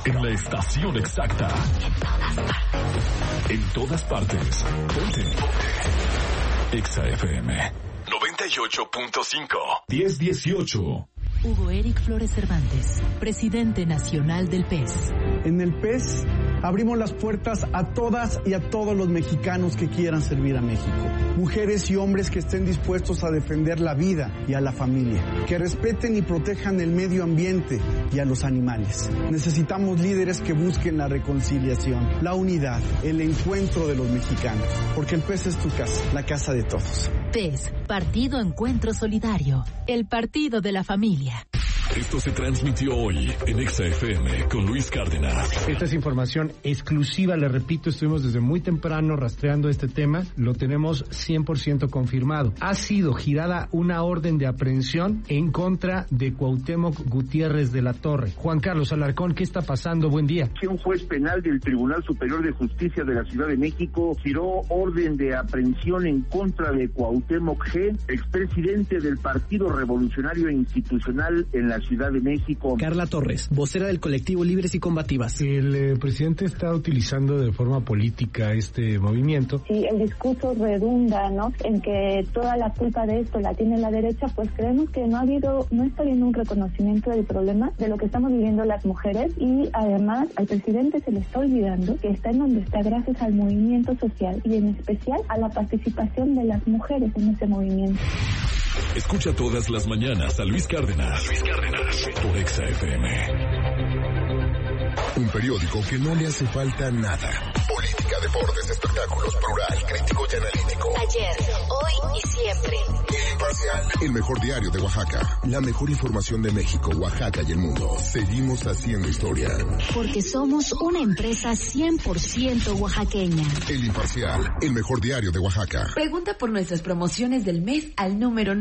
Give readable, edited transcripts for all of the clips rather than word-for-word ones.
en la estación exacta. En todas partes. Ponte. Exa FM 98.5 1018. Hugo Eric Flores Cervantes, presidente nacional del PES. En el PES abrimos las puertas a todas y a todos los mexicanos que quieran servir a México. Mujeres y hombres que estén dispuestos a defender la vida y a la familia, que respeten y protejan el medio ambiente y a los animales. Necesitamos líderes que busquen la reconciliación, la unidad, el encuentro de los mexicanos, porque el PES es tu casa, la casa de todos. PES, Partido Encuentro Solidario, el partido de la familia. Esto se transmitió hoy en Exa FM con Luis Cárdenas. Esta es información exclusiva, le repito, estuvimos desde muy temprano rastreando este tema, lo tenemos 100% confirmado. Ha sido girada una orden de aprehensión en contra de Cuauhtémoc Gutiérrez de la Torre. Juan Carlos Alarcón, ¿qué está pasando? Buen día. Un juez penal del Tribunal Superior de Justicia de la Ciudad de México giró orden de aprehensión en contra de Cuauhtémoc G., expresidente del Partido Revolucionario Institucional en la Ciudad de México. Carla Torres, vocera del colectivo Libres y Combativas. El presidente está utilizando de forma política este movimiento. Si el discurso redunda, ¿no?, en que toda la culpa de esto la tiene la derecha, pues creemos que no está habiendo un reconocimiento del problema de lo que estamos viviendo las mujeres, y además al presidente se le está olvidando que está en donde está gracias al movimiento social y en especial a la participación de las mujeres en ese movimiento. Escucha todas las mañanas a Luis Cárdenas. Por Exa FM. Un periódico que no le hace falta nada. Política, deportes, espectáculos, plural, crítico y analítico. Ayer, hoy y siempre. El Imparcial, el mejor diario de Oaxaca. La mejor información de México, Oaxaca y el mundo. Seguimos haciendo historia. Porque somos una empresa 100% oaxaqueña. El Imparcial, el mejor diario de Oaxaca. Pregunta por nuestras promociones del mes al número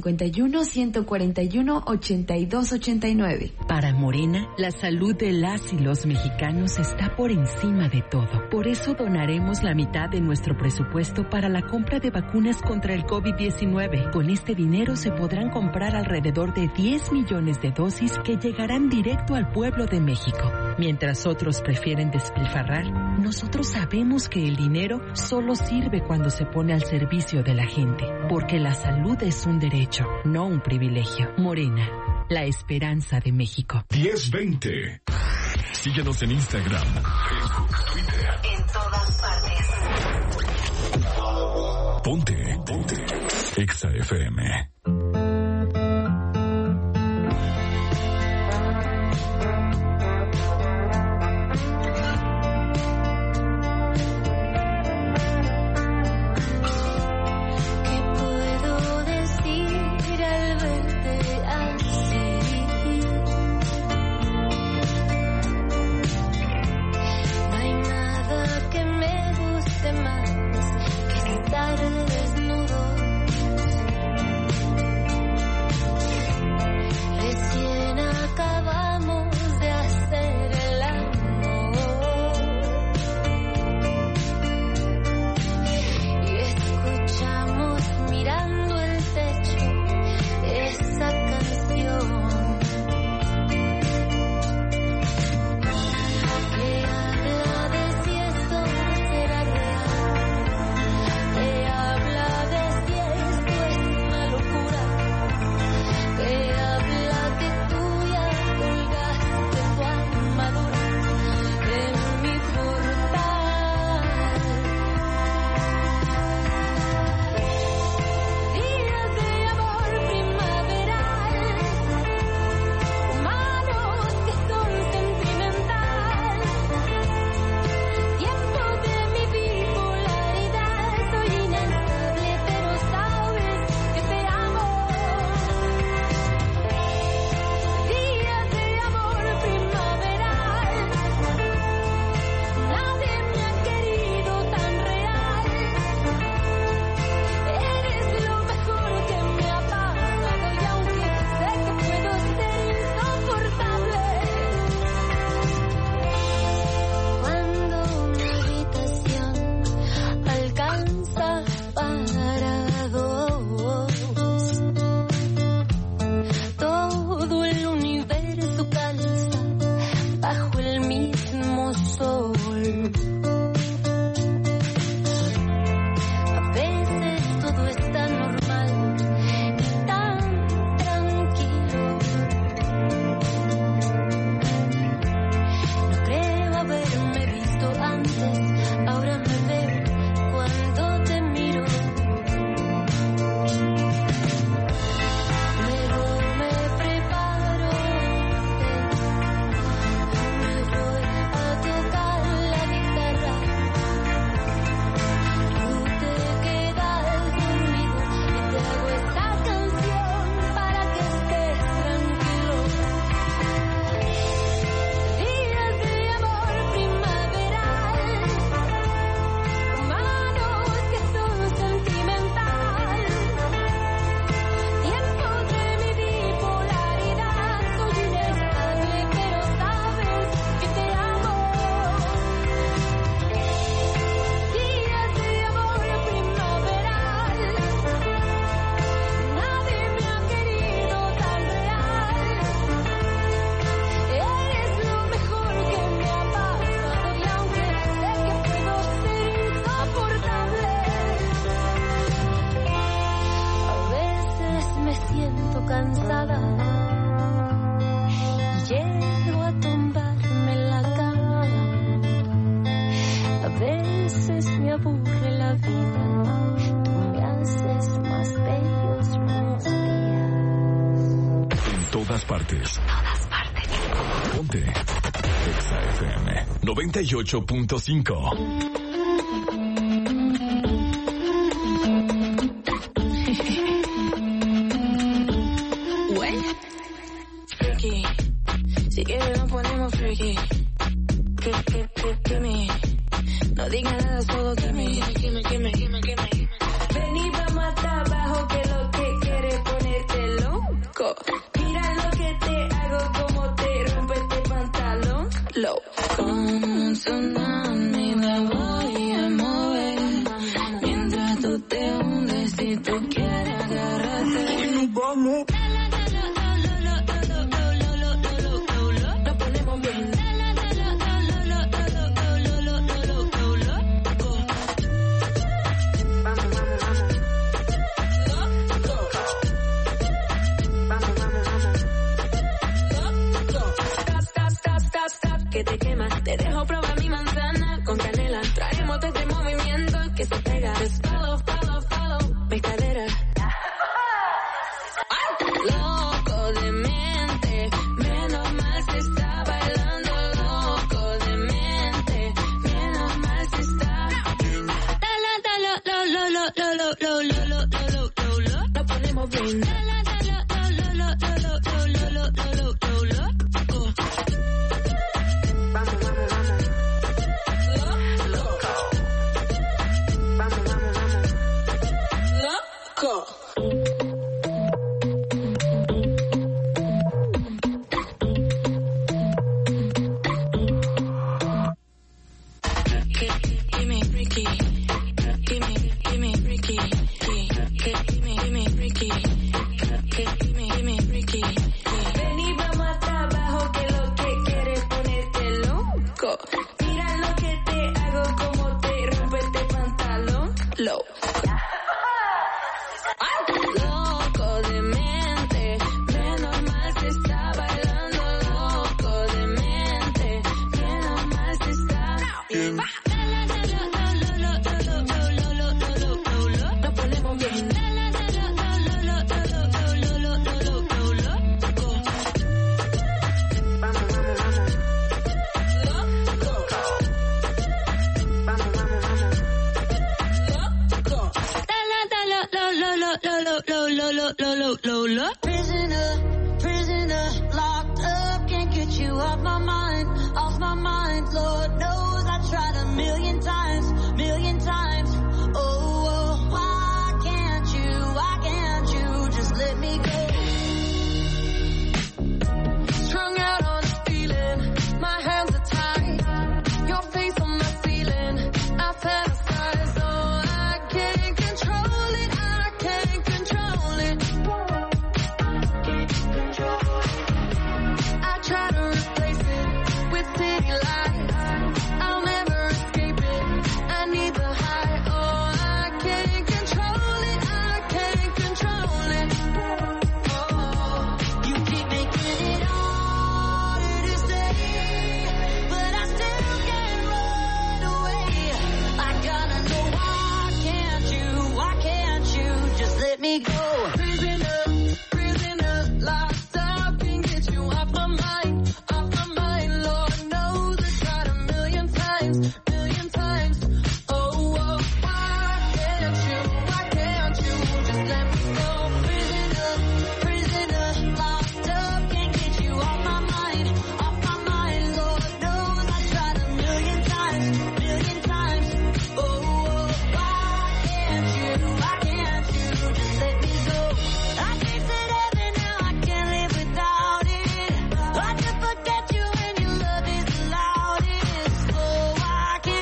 951-141-8289. Para Morena, la salud de las y los mexicanos está por encima de todo. Por eso donaremos la mitad de nuestro presupuesto para la compra de vacunas contra el COVID-19. Con este dinero se podrán comprar alrededor de 10 millones de dosis que llegarán directo al pueblo de México. Mientras otros prefieren despilfarrar, nosotros sabemos que el dinero solo sirve cuando se pone al servicio de la gente. Porque la salud es un derecho, no un privilegio. Morena, la esperanza de México. 1020. Síguenos en Instagram, Facebook, Twitter. En todas partes. Ponte. Exa FM. Desnudo partes. Ponte Exa FM 98.5. Si quieres nos ponemos freaky. Gimme. No digas nada, solo gimme. Ven y vamos hasta abajo, que lo que quieres ponerte loco. Mira lo que te hago, como te rompe este pantalón. Con tsunami la voy a mover. Mientras tú te hundes, si tú quieres agarrarte. Hoy nos vamos. Que te quema, te dejo probar mi manzana con canela. Traemos este movimiento que se pega. Just follow, mi cadera. Loco de mente, menos mal se está bailando. Loco de mente, menos mal se está. Lo ponemos bien. Prisoner, locked up, can't get you off my mind. Lord knows I tried a million times. Oh, why can't you just let me go? Strung out on a feeling, my hands are tied. Your face on my ceiling, I fantasize. Oh, I can't control it. I try to replace it with city lights. I'll never escape it. I need the high. Oh, I can't control it. Oh, you keep making it harder to stay, but I still can't run away. I gotta know, why can't you just let me go? Prisoner, locked up, can't get you off my mind. Lord knows I tried a million times. Oh, why can't you just let me go? Prisoner, locked up, can't get you off my mind. Lord knows I tried a million times. Oh, why can't you just let me go? I tasted heaven, now I can't live without it. I just forget you when your love is the loudest. Oh, why can't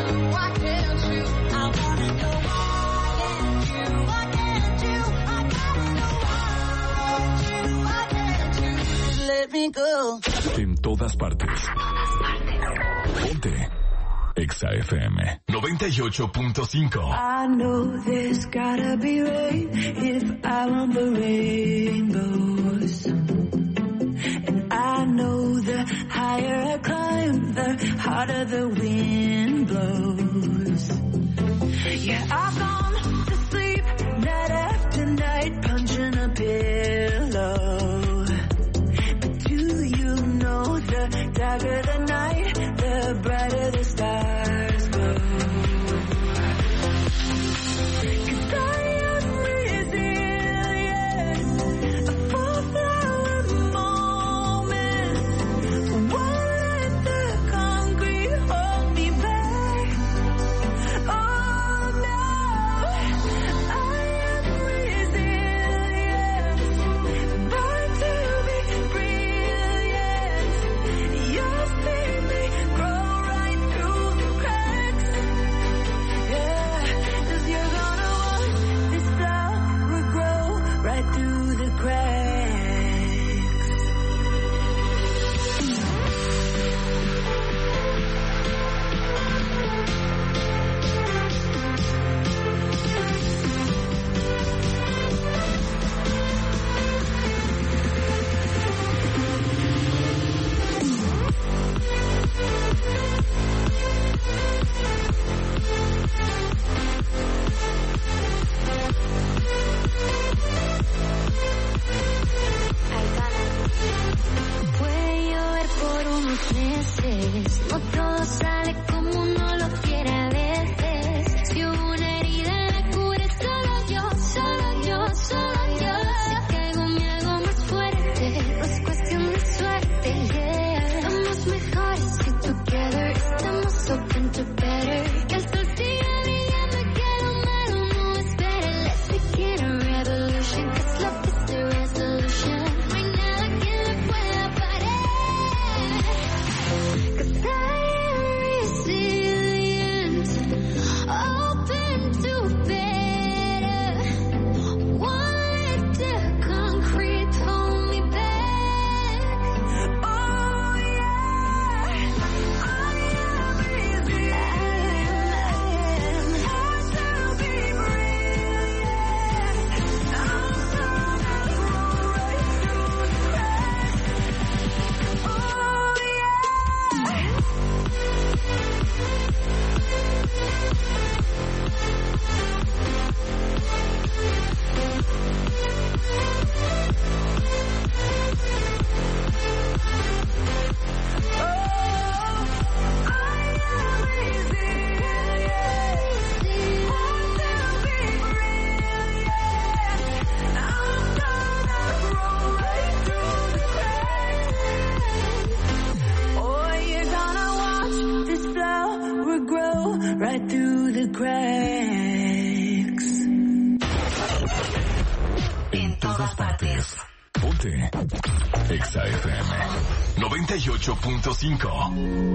Why can't you? I wanna know why can't you? Why can't you? I gotta know why can't you? Just let me go. En todas partes. Ponte Exa FM 98.5. I know there's gotta be rain if I want the rainbows. And I know the higher I climb, the harder the wind blows. Yeah, I've gone to sleep night after night, punching a pillow. But do you know the darker the night, the brighter the stars glow? 'Cause I am resilient, a full flower moment. Won't let the concrete hold me back. Oh no, I am resilient, born to be brilliant. You'll see me grow right through the cracks. Yeah, 'cause you're gonna watch this flower grow right through the cracks. Puede llover por unos meses, no todo sale como uno lo quiere a veces. Si hubo una herida la cure solo yo, solo yo, solo yo. Si caigo me hago más fuerte, no es cuestión de suerte, yeah. Somos mejores si together, estamos open to better. Que el sol siga brillando y que lo malo no espere. Let's begin a revolution, 'cause love is the resolution. No hay nada que le pueda parar. 'Cause I am resilient, open to better. Won't let the concrete hold me back. Oh yeah, I am resilient, born to be brilliant. I'm gonna grow right through the cracks. Oh yeah. Right through the cracks. En todas partes. Ponte Exa FM 98.5.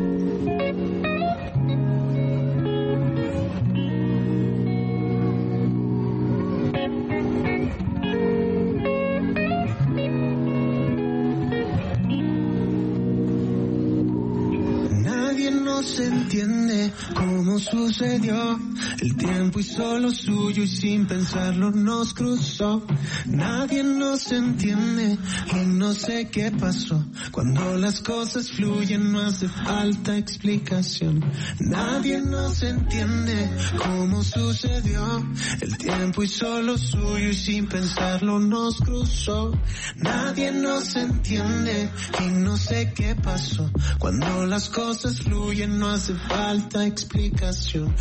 Nadie nos entiende cómo sucedió. El tiempo hizo lo suyo y sin pensarlo nos cruzó. Nadie nos entiende y no sé qué pasó. Cuando las cosas fluyen no hace falta explicación. Nadie nos entiende cómo sucedió. El tiempo hizo lo suyo y sin pensarlo nos cruzó. Nadie nos entiende y no sé qué pasó. Cuando las cosas fluyen no hace falta explicación.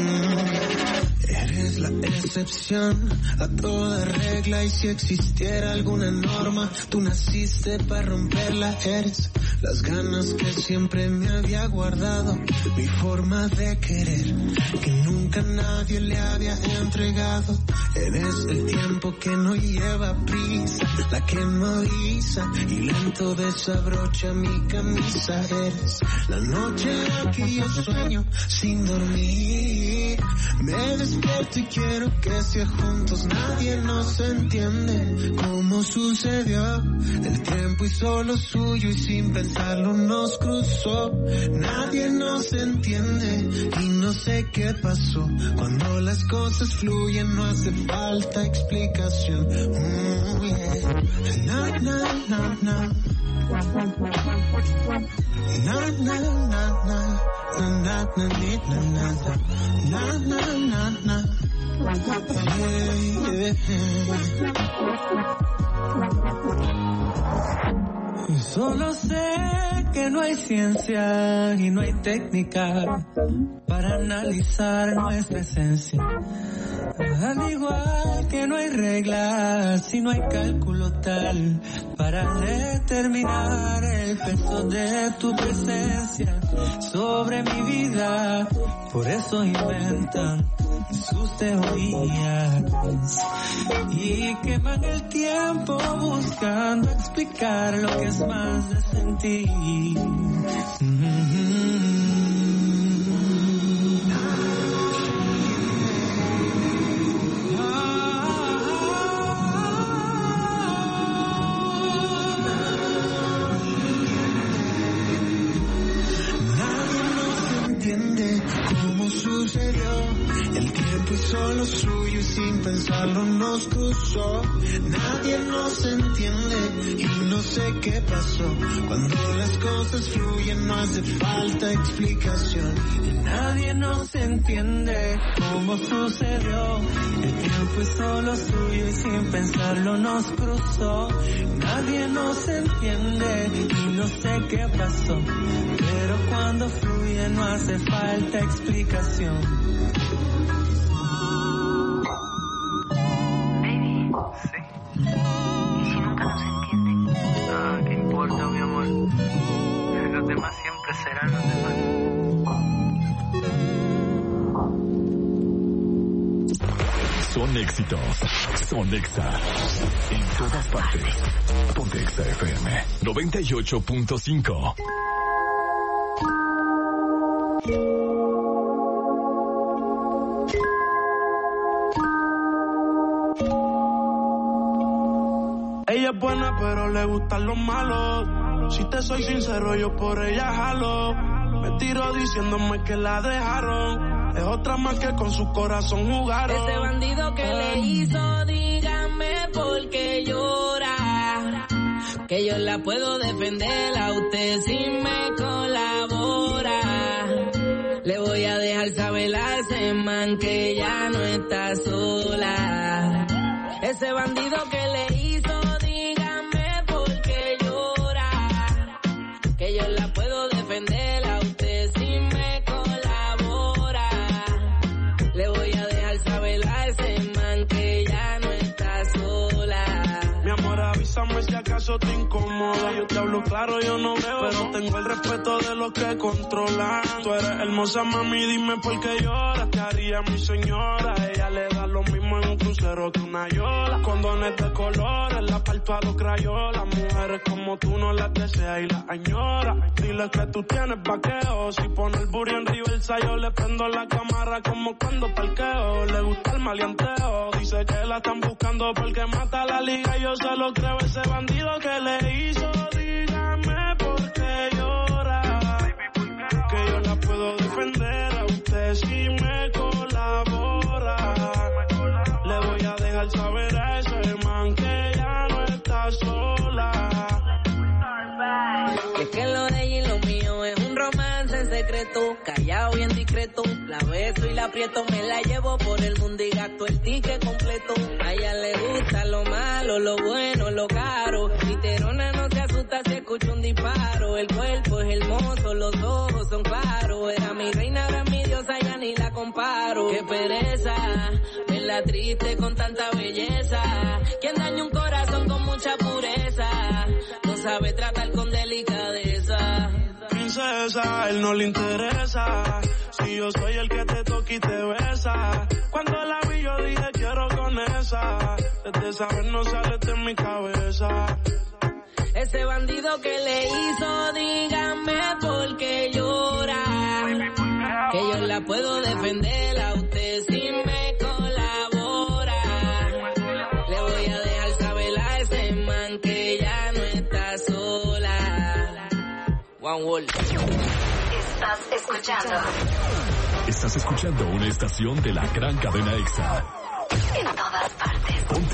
Eres la excepción a toda regla, y si existiera alguna norma, tú naciste para romperla. Eres las ganas que siempre me había guardado, mi forma de querer que nunca nadie le había entregado. Eres el tiempo que no lleva prisa, la que no guisa y lento desabrocha mi camisa. Eres la noche que yo sueño sin dormir. Me despierto y quiero que sea juntos. Nadie nos entiende cómo sucedió. El tiempo hizo lo suyo y sin pensarlo nos cruzó. Nadie nos entiende y no sé qué pasó. Cuando las cosas fluyen no hace falta explicación. Yeah. Na, na, na, na. Na, na, na, na. Na, na, na, na, na, na, na. Yeah, yeah. Solo sé que no hay ciencia y no hay técnica para analizar nuestra esencia. Al igual que no hay reglas y no hay cálculo tal para determinar el peso de tu presencia sobre mi vida. Por eso inventan sus teorías y queman el tiempo buscando explicar lo que es más de sentir. El tiempo hizo lo suyo y sin pensarlo nos cruzó. Nadie nos entiende y no sé qué pasó. Cuando las cosas fluyen no hace falta explicación. Nadie nos entiende cómo sucedió. El tiempo hizo lo suyo y sin pensarlo nos cruzó. Nadie nos entiende y no sé qué pasó. Pero cuando fluye no hace falta explicación. Baby, sí. ¿Y si nunca nos entienden? Ah, ¿qué importa, mi amor? Los demás siempre serán los demás. Son éxitos, son Exa. En todas partes. Ponte Exa FM 98.5. Ella es buena pero le gustan los malos. Si te soy sincero yo por ella jalo. Me tiro diciéndome que la dejaron. Es otra más que con su corazón jugaron. Ese bandido que le hizo, dígame por qué llora. Que yo la puedo defender a usted si me colabora. Le voy a dejar saber a ese man que ya no está sola. Ese bandido que le hizo, dígame por qué llora. Que yo la puedo defender a usted si me colabora. Le voy a dejar saber a ese man que ya no está sola. Mi amor, avísame si acaso te incomoda. Yo te hablo claro, yo no veo, pero tengo el respeto de los que controlan. Tú eres hermosa, mami, dime por qué lloras. ¿Qué haría mi señora? Ella le da lo mismo en un crucero que una yola. Condones de colores, la parto a los crayolas. Mujeres como tú no las deseas y las añoras. Dile que tú tienes vaqueo. Si pone el booty en reversa, yo le prendo la cámara como cuando parqueo. Le gusta el maleanteo. Dice que la están buscando porque mata la liga. Yo se lo creo, ese bandido que le hizo. Dígame por qué llora. Que yo la puedo defender a usted si me colabora. Le voy a dejar saber a ese man que ya no está sola. Es que lo de ella y lo mío es un romance en secreto, callado bien discreto. La beso y la aprieto, me la llevo por el mundo y gasto el ticket completo. A ella le gusta lo malo, lo bueno, lo caro. Literona no se asusta si escucha un disparo. El cuerpo es hermoso, los ojos son claros. Era mi reina, ahora es mi diosa, ya ni la comparo. Qué pereza, verla triste con tanta belleza. Quien daña un corazón con mucha pureza, no sabe tratar con delicadeza. Princesa, él no le interesa. Si yo soy el que te toca y te besa. Cuando la vi yo dije quiero con esa. Desde esa vez no sale de mi cabeza. Ese bandido que le hizo, dígame por qué llora. Que yo la puedo defender a usted si me colabora. Le voy a dejar saber a ese man que ya no está sola. One World. Estás escuchando una estación de la gran cadena EXA. En todas partes. Ponte.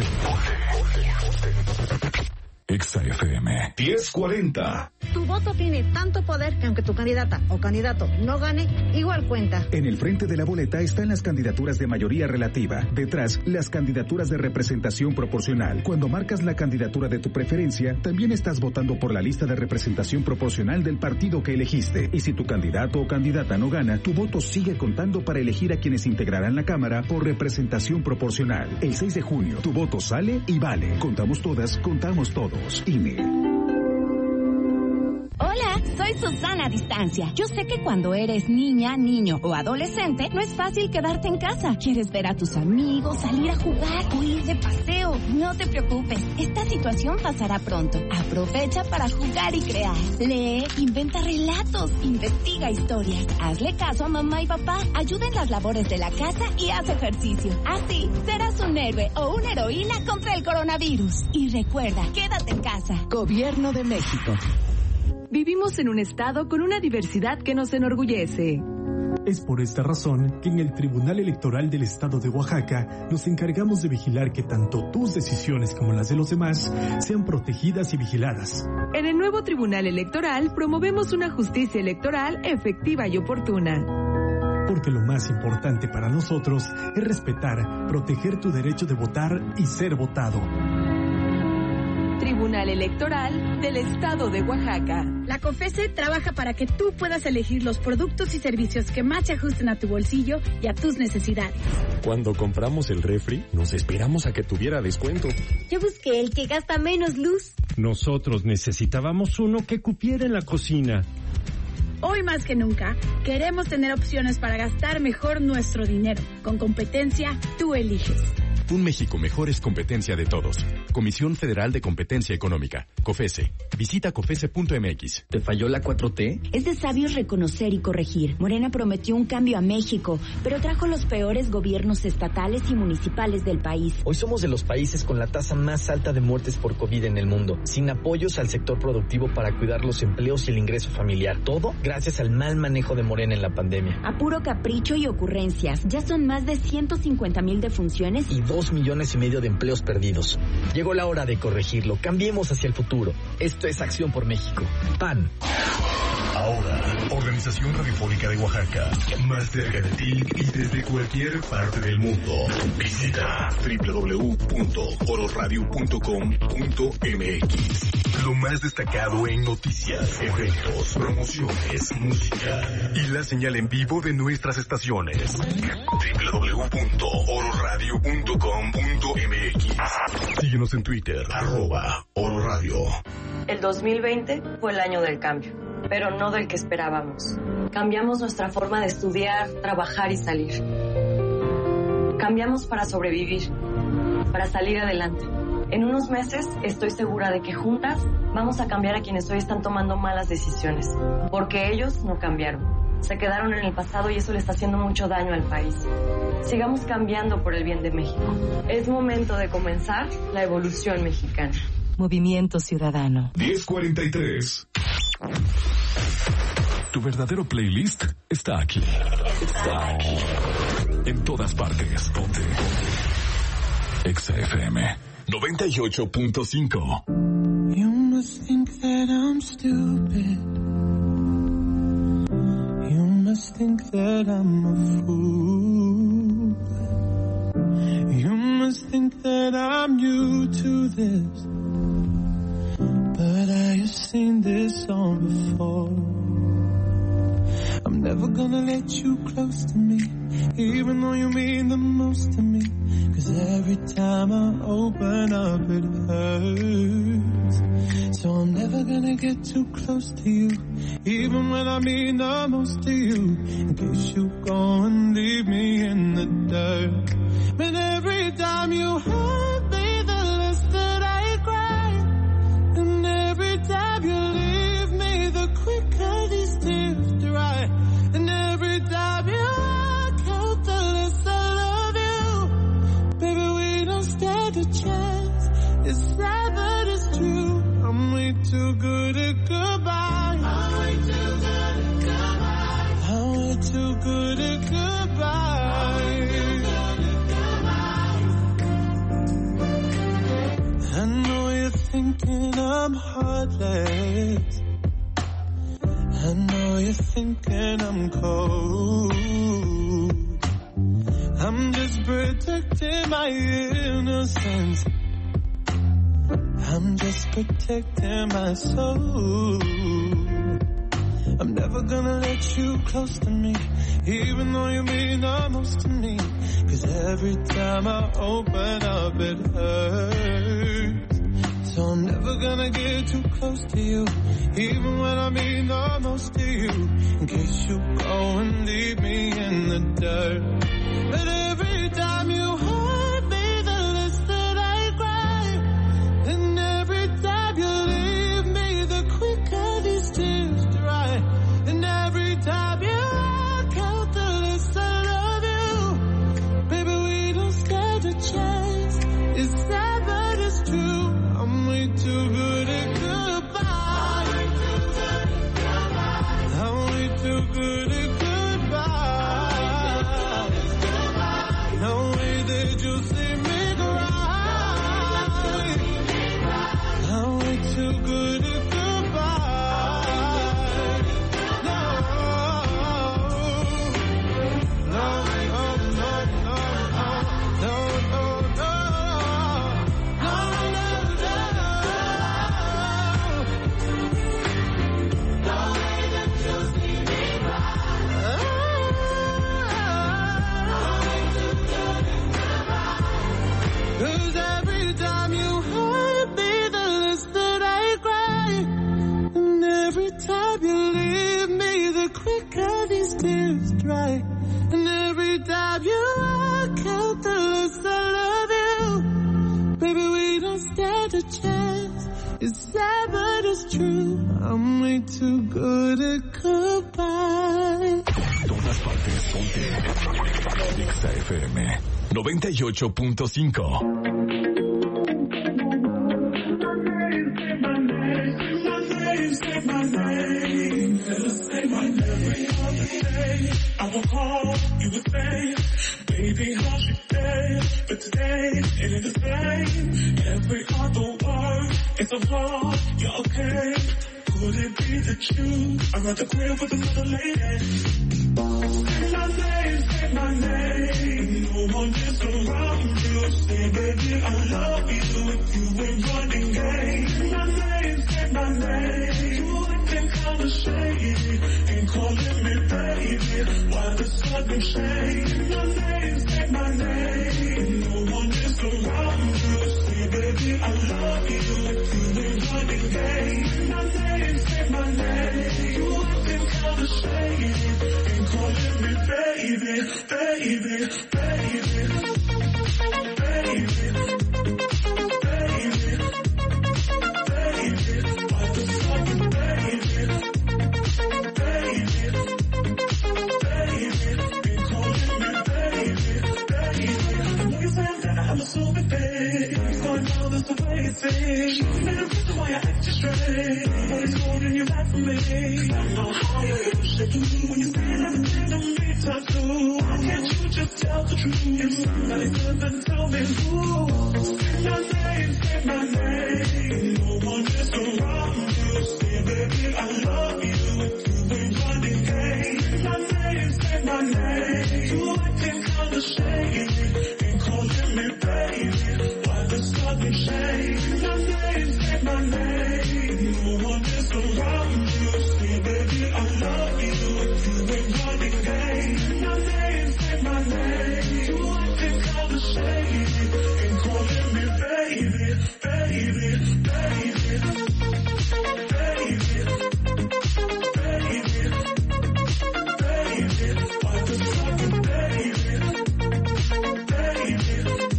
EXA FM 1040. Tu voto tiene tanto poder que aunque tu candidata o candidato no gane, igual cuenta. En el frente de la boleta están las candidaturas de mayoría relativa. Detrás, las candidaturas de representación proporcional. Cuando marcas la candidatura de tu preferencia, también estás votando por la lista de representación proporcional del partido que elegiste. Y si tu candidato o candidata no gana, tu voto sigue contando para elegir a quienes integrarán la Cámara por representación proporcional. El 6 de junio, tu voto sale y vale. Contamos todas, contamos todos. INE. Hola, soy Susana a distancia. Yo sé que cuando eres niña, niño o adolescente, no es fácil quedarte en casa. Quieres ver a tus amigos, salir a jugar o ir de paseo. No te preocupes, esta situación pasará pronto. Aprovecha para jugar y crear. Lee, inventa relatos, investiga historias. Hazle caso a mamá y papá, ayuda en las labores de la casa y haz ejercicio. Así, serás un héroe o una heroína contra el coronavirus. Y recuerda, quédate en casa. Gobierno de México. Vivimos en un estado con una diversidad que nos enorgullece. Es por esta razón que en el Tribunal Electoral del Estado de Oaxaca nos encargamos de vigilar que tanto tus decisiones como las de los demás sean protegidas y vigiladas. En el nuevo Tribunal Electoral promovemos una justicia electoral efectiva y oportuna. Porque lo más importante para nosotros es respetar, proteger tu derecho de votar y ser votado. Tribunal Electoral del Estado de Oaxaca. La COFESE trabaja para que tú puedas elegir los productos y servicios que más se ajusten a tu bolsillo y a tus necesidades. Cuando compramos el refri, nos esperamos a que tuviera descuento. Yo busqué el que gasta menos luz. Nosotros necesitábamos uno que cupiera en la cocina. Hoy más que nunca, queremos tener opciones para gastar mejor nuestro dinero. Con competencia, tú eliges. Un México mejor es competencia de todos. Comisión Federal de Competencia Económica, COFESE. Visita COFESE.mx. ¿Te falló la 4T? Es de sabios reconocer y corregir. Morena prometió un cambio a México, pero trajo los peores gobiernos estatales y municipales del país. Hoy somos de los países con la tasa más alta de muertes por COVID en el mundo, sin apoyos al sector productivo para cuidar los empleos y el ingreso familiar. Todo gracias al mal manejo de Morena en la pandemia. A puro capricho y ocurrencias, ya son más de 150,000 defunciones y 2,5 millones de empleos perdidos. Llegó la hora de corregirlo. Cambiemos hacia el futuro. Esto es Acción por México. PAN. Ahora, Organización Radiofónica de Oaxaca, más cerca de ti y desde cualquier parte del mundo. Visita www.ororadio.com.mx. Lo más destacado en noticias, eventos, promociones, música y la señal en vivo de nuestras estaciones. www.ororadio.com.mx. Síguenos en Twitter, @ororadio. El 2020 fue el año del cambio, pero no del que esperábamos. Cambiamos nuestra forma de estudiar, trabajar y salir. Cambiamos para sobrevivir, para salir adelante. En unos meses estoy segura de que juntas vamos a cambiar a quienes hoy están tomando malas decisiones, porque ellos no cambiaron. Se quedaron en el pasado y eso le está haciendo mucho daño al país. Sigamos cambiando por el bien de México. Es momento de comenzar la evolución mexicana. Movimiento Ciudadano. 1043. Tu verdadero playlist está aquí. Está en todas partes. Ponte. EXA FM 98.5. You must think that I'm stupid. You must think that I'm a fool. You must think that I'm new to this. But I have seen this song before. I'm never gonna let you close to me, even though you mean the most to me. 'Cause every time I open up it hurts. So I'm never gonna get too close to you, even when I mean the most to you. In case you go and leave me in the dirt. But every time you hurt me, the less that I cry. And every thinking I'm heartless. I know you're thinking I'm cold. I'm just protecting my innocence. I'm just protecting my soul. I'm never gonna let you close to me, even though you mean the most to me. 'Cause every time I open up it hurts. So I'm never gonna get too close to you, even when I mean the most to you. In case you go and leave me in the dirt. But every time you hurt me, the less that I cry. And every time you leave me, the quicker these tears dry. And every time you walk out, the less I love you. Baby, we don't stand a chance. It's sad, but it's true. I'm way too good at goodbye. I'm way too good at goodbye. No way that you'll see me cry. I'm way too good at goodbye. No, no, no, no, no, no, no, no, no, no, no way that you'll see me cry. 'Cause every time you hurt me, the less that I cry. And every time you leave me, the quicker these tears dry. And every time you walk out, the less I love you. Baby, we don't stand a chance. It's sad, but it's true. I'm way too good at goodbye. Todas partes, ponte. Exa FM 98.5. I will call, you would say, baby, how's your day? But today, it ain't the same. Every other word is a flaw, you're okay. Could it be that you are at the crib with another lady? Say my name, no one is around you. Say, baby, I love you if you ain't running game. Say my name, you acting kinda shady, ain't calling me baby, why the sudden change? Say my name, no one is around you. Say, baby, I love you if you ain't running game. Say my name, you acting kinda shady, ain't calling me baby, baby, baby, baby, baby, baby, why the sudden baby, baby, baby, ain't calling me baby, baby. I know you say that I'm assuming, babe. It's going down, that's the way it seems. There's a reason why I act just straight. But it's holding you back from me. I know how you feel shaking me when you say everything to me times two. Why can't you just tell the truth? If somebody could, then tell me who. Say my name, no one is around you. Say, baby, I love you if you ain't running game. Say my name, you acting kinda shady, ain't calling me baby, why the sudden change? Say my name, no one is around you. Say, baby, I love you if you ain't running game. Say my name, you acting kinda shady, ain't calling me baby, baby, baby, baby, baby, baby, why the sudden baby, baby,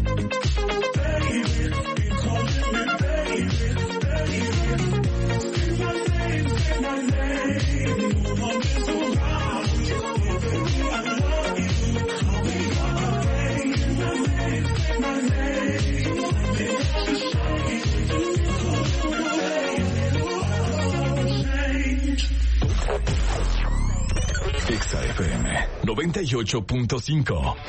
baby, ain't calling me baby, baby. Say my name, no one is around you. Baby, I love you, call me by my name. Say my name, baby, just show me, call me baby, change. Exa FM 98.5.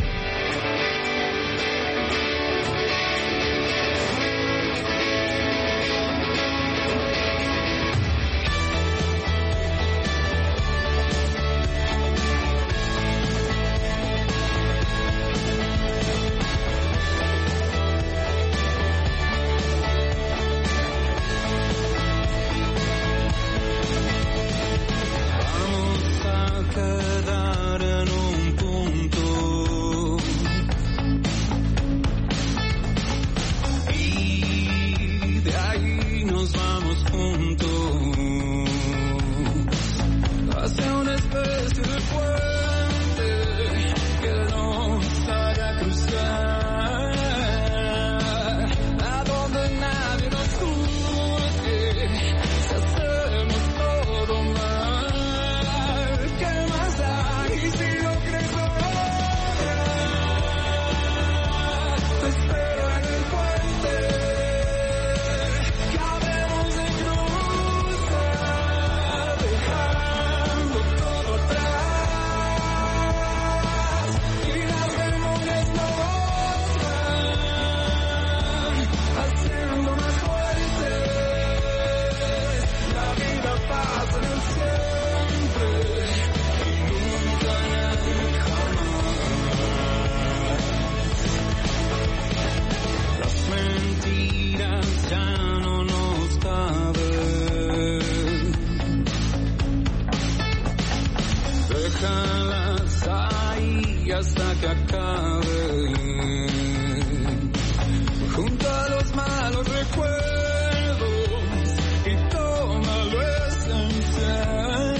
sigue hasta que acabe. Junta los malos recuerdos y toma lo esencial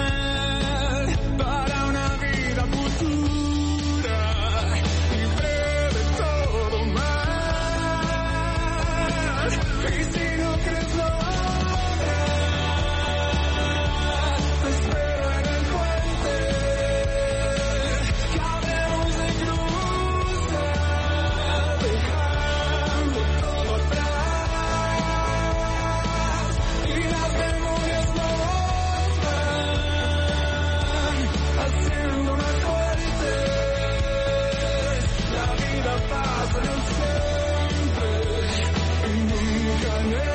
para una vida futura, libre de todo mal. Y si no crees lo otras, te espero en el puente que habremos de cruzar, dejando todo atrás. Y las memorias nos van haciendo más fuertes. La vida pasa en el siempre y nunca en el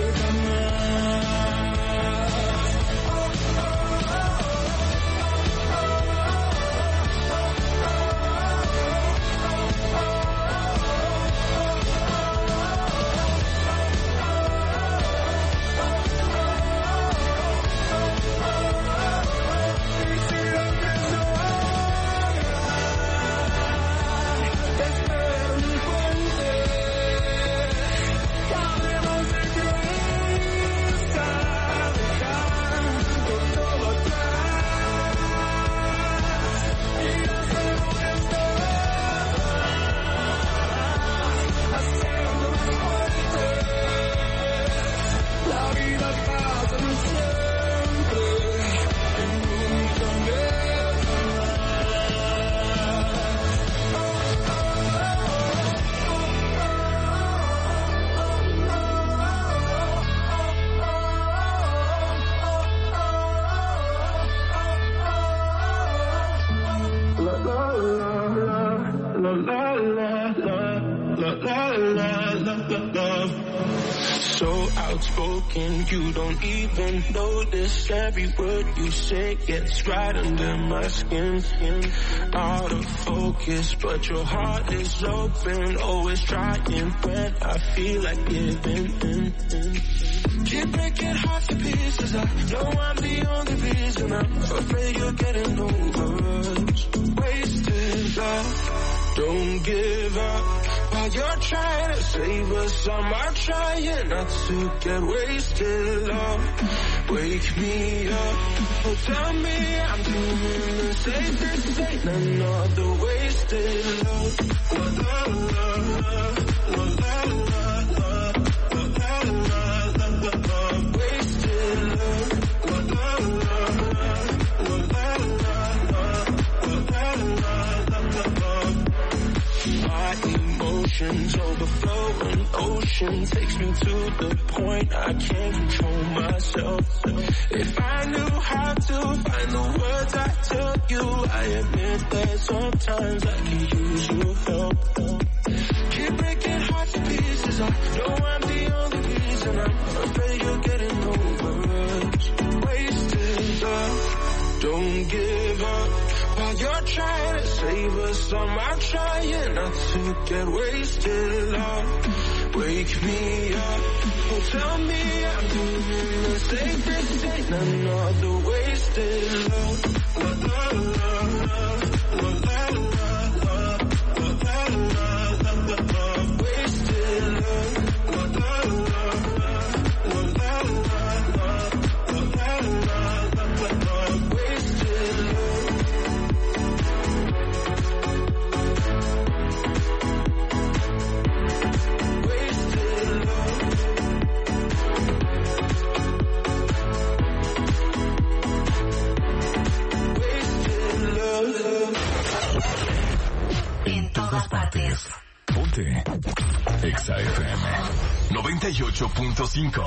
So outspoken, you don't even notice. Every word you say gets right under my skin. Out of focus, but your heart is open. Always trying when I feel like giving in. Keep breaking hearts to pieces. I know I'm the only reason. I'm afraid you're getting over us. Wasted love, don't give up. While you're trying to save us, I'm trying not to get wasted. Love, wake me up. Oh, tell me I'm doing the safest. Ain't another wasted love. La la la la la la la la la la. Wasted love. La la la la la la la la. My emotions overflow, an ocean takes me to the point I can't control myself. If I knew how to find the words I tell you, I admit that sometimes I can use your help. Keep breaking hearts to pieces. I know I'm the only reason. I'm afraid you're getting over us. Wasted love, don't give up. While you're trying to save us, I'm trying not to get wasted. Love, wake me up. Oh, tell me I'm doing the safest. Ain't another wasted love. La la la la la la la la la la. Wasted love. La la la la la la la la. Wasted love. En todas partes. Ponte Exa FM 98.5.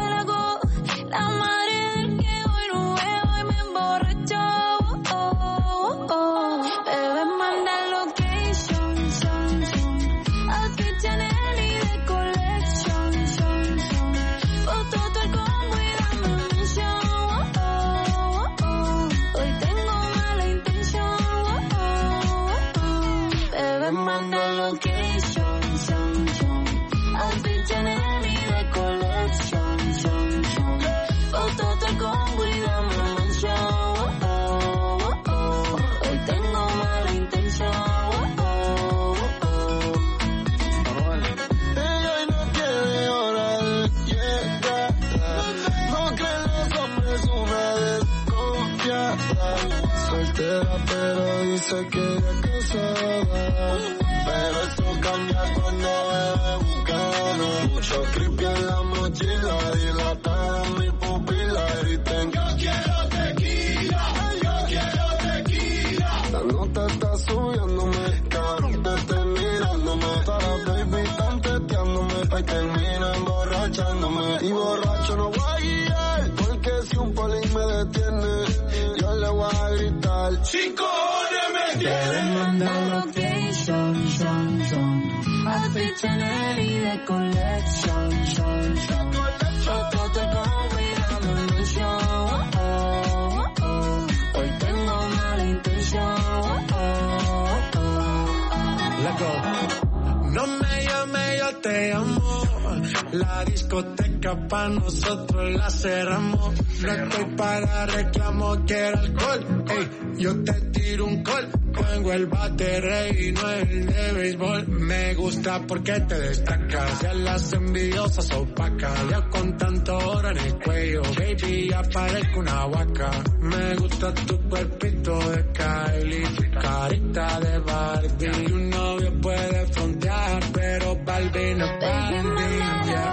La madre del que hoy no veo y me emborrachó. soltera, pero dice que ella casada. Pero eso cambia cuando bebe Bucana. Mucho creepy en la mochila, dilatada en mi pupila. Griten, yo quiero tequila, yo quiero tequila. La nota está subiéndome, cabrón, te estoy mirándome. Para baby están teteándome, pa' y termina emborrachándome. Y borracho no voy a guiar, porque si un poli me detiene, yo le voy a gritar. ¡Cinco horas me tienen! Manda location, outfit Chanel y de collection, foto te cojo cuidando el show, hoy tengo mala intención, No me llame, yo te amo. La discoteca pa' nosotros la cerramos. No estoy para reclamo, quiero alcohol. Ey, yo te tiro un call. Tengo el bate rey y no el de béisbol. Me gusta porque te destacas. Ya las envidiosas opacas. Ya con tanto oro en el cuello, baby, ya parezco una huaca. Me gusta tu cuerpito de Kylie, carita de Barbie. Un novio puede frontear, pero Barbie no es Barbie. Yeah.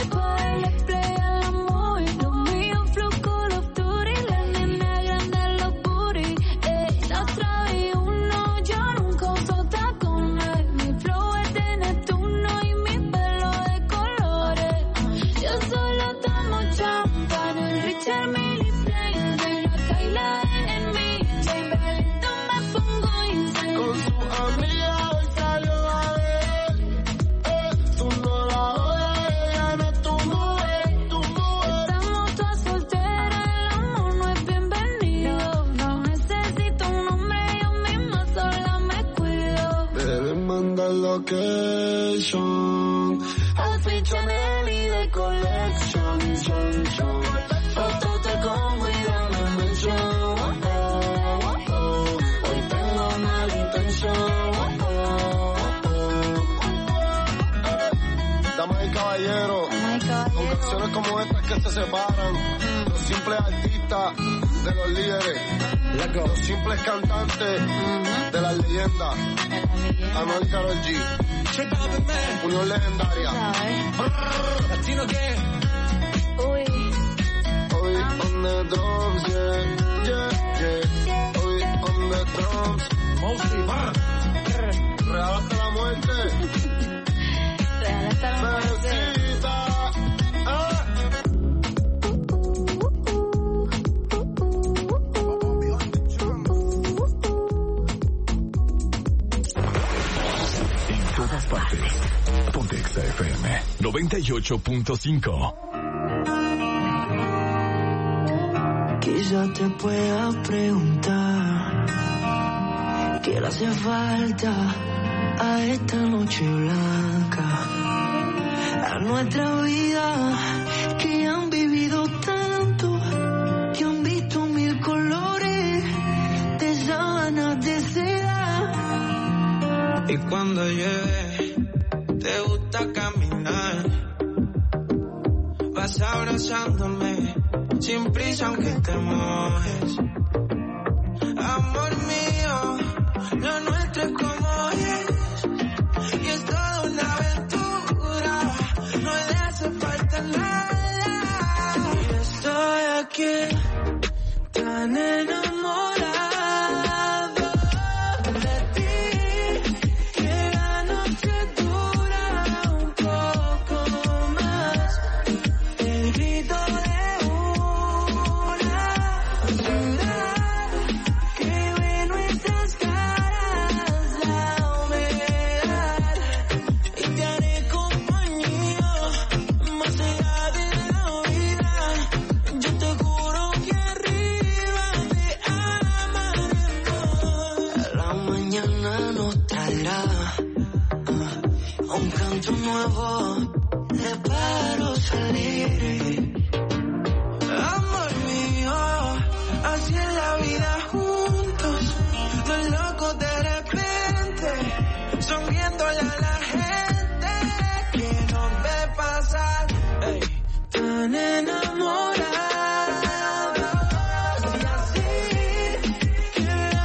Location, outfit Chanel y de collection, foto te con cuidado en el show, hoy tengo mala intención. Damas y caballeros, con canciones como estas que se separan, los simples artistas de los líderes, los simples cantantes de las leyendas. Anuel y Karol G, unión legendaria. Latino que hoy on the drums, yeah. Hoy on the drums, mostly real hasta la muerte. Real hasta la muerte. Ponte Exa FM 98.5. Quizá te pueda preguntar qué le hace falta a esta noche blanca, a nuestra vida, que han vivido tanto, que han visto mil colores de sábanas de seda. Y cuando llueve te gusta caminar, vas abrazándome sin prisa aunque te mojes. Amor mío, lo nuestro es como es, y es toda una aventura, no le hace falta nada. Y estoy aquí tan enamorado de ti, que la noche dura un poco más. El grito de una ciudad que ve nuestras caras, la humedad, y te haré compañía más allá de la vida. Yo te juro que arriba te amaré. La mañana nos traerá un canto nuevo de paros alegres. Amor mío, así es la vida juntos, dos locos de repente, sonriéndole a la gente que nos ve pasar, tan enamorados. Y así que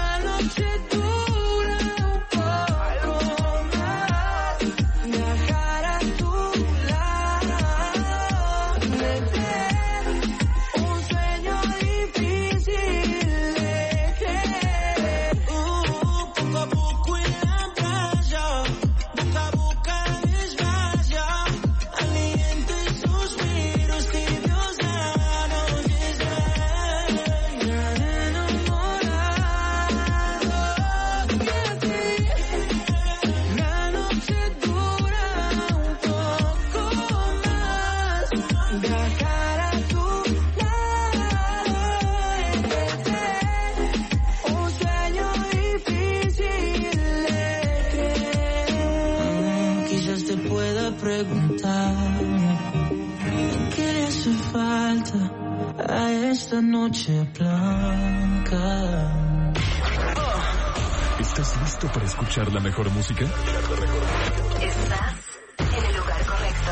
cae esta noche blanca. ¿Estás listo para escuchar la mejor música? Estás en el lugar correcto.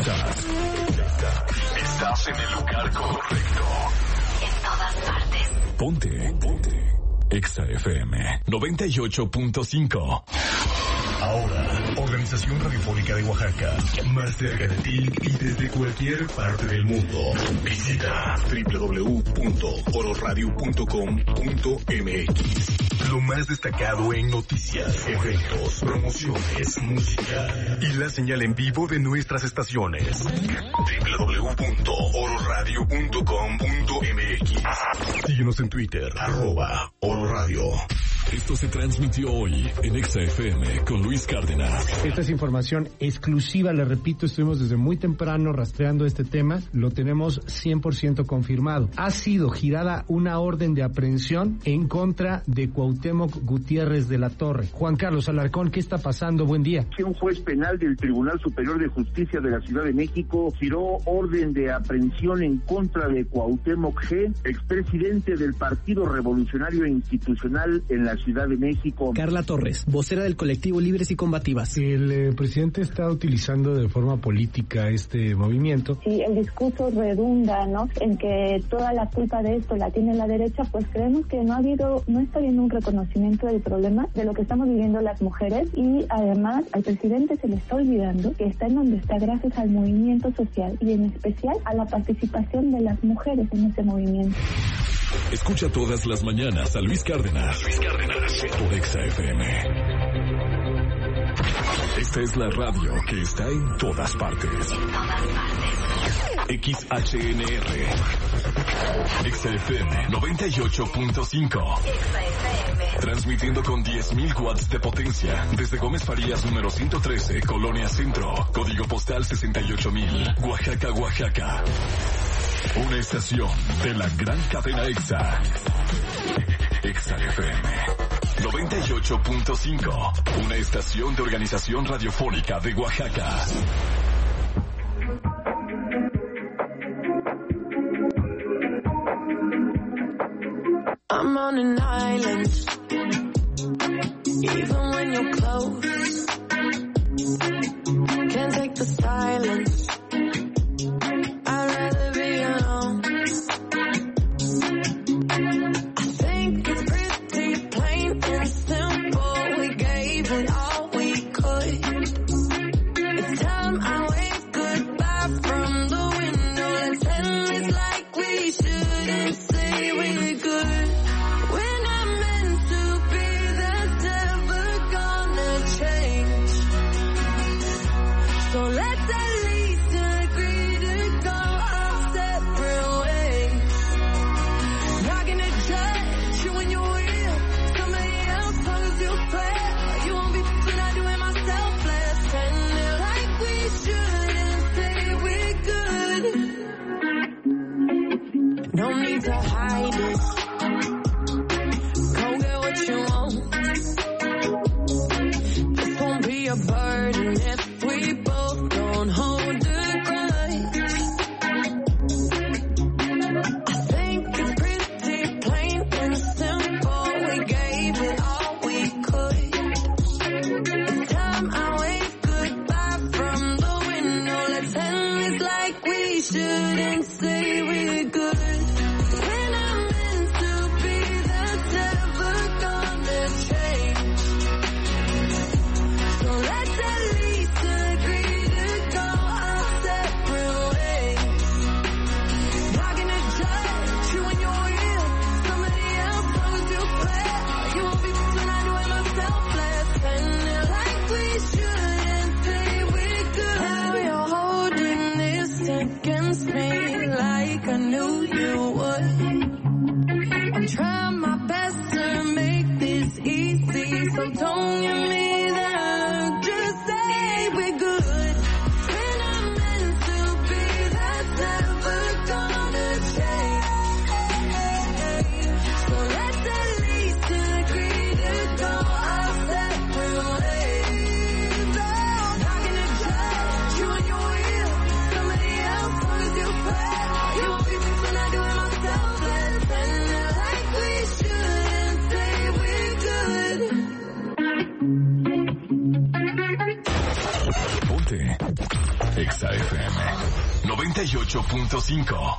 Estás en el lugar correcto. En todas partes. Ponte. Exa FM 98.5. Ahora, Organización Radiofónica de Oaxaca, más cerca de ti y desde cualquier parte del mundo. Visita www.ororadio.com.mx. Lo más destacado en noticias, eventos, promociones, música y la señal en vivo de nuestras estaciones. www.ororadio.com.mx. Síguenos en Twitter, @ororadio. Esto se transmitió hoy en Exa FM con Luis Cárdenas. Esta es información exclusiva, le repito, estuvimos desde muy temprano rastreando este tema, lo tenemos 100% confirmado. Ha sido girada una orden de aprehensión en contra de Cuauhtémoc Gutiérrez de la Torre. Juan Carlos Alarcón, ¿qué está pasando? Buen día. Un juez penal del Tribunal Superior de Justicia de la Ciudad de México giró orden de aprehensión en contra de Cuauhtémoc G., expresidente del Partido Revolucionario Institucional en la Ciudad de México. Carla Torres, vocera del colectivo Libres y Combativas. El presidente está utilizando de forma política este movimiento. Si el discurso redunda, ¿no?, en que toda la culpa de esto la tiene la derecha, pues creemos que no está habiendo un reconocimiento del problema de lo que estamos viviendo las mujeres, y además al presidente se le está olvidando que está en donde está gracias al movimiento social y en especial a la participación de las mujeres en ese movimiento. Escucha todas las mañanas a Luis Cárdenas. Por Exa FM. Esta es la radio que está en todas partes. XHNR. Exa FM 98.5. Transmitiendo con 10.000 watts de potencia desde Gómez Farías número 113, Colonia Centro. Código postal 68,000. Oaxaca, Oaxaca. Una estación de la gran cadena Exa. Exa FM 98.5. Una estación de Organización Radiofónica de Oaxaca. I'm on an island, even when you're close. Can't take the silence. I'd rather be alone. I think it's pretty plain and simple. We gave it all we could. It's time I wave goodbye from the window. Let's end this like we shouldn't say we're good. We're not meant to be, that's never gonna change. So let's at least agree to go our separate ways. Not gonna judge you when you're with somebody else, long as you play. You won't be when I do it myself. Let's end it like we should and say we're good. No need to hide it. Go get what you want. This won't be a burden if we both don't hold the grudge. I think it's pretty plain and simple. We gave it all we could. It's time I wave goodbye from the window. Let's end this like we should and say we're good. We're not meant to be, that's never gonna change. So let's at least agree to go our separate ways. Not gonna judge you when you're with somebody else, long as you play. You won't be when I do it myself. Let's end it like we should and say we're good. Now you're holding this against me like I knew you 98.5.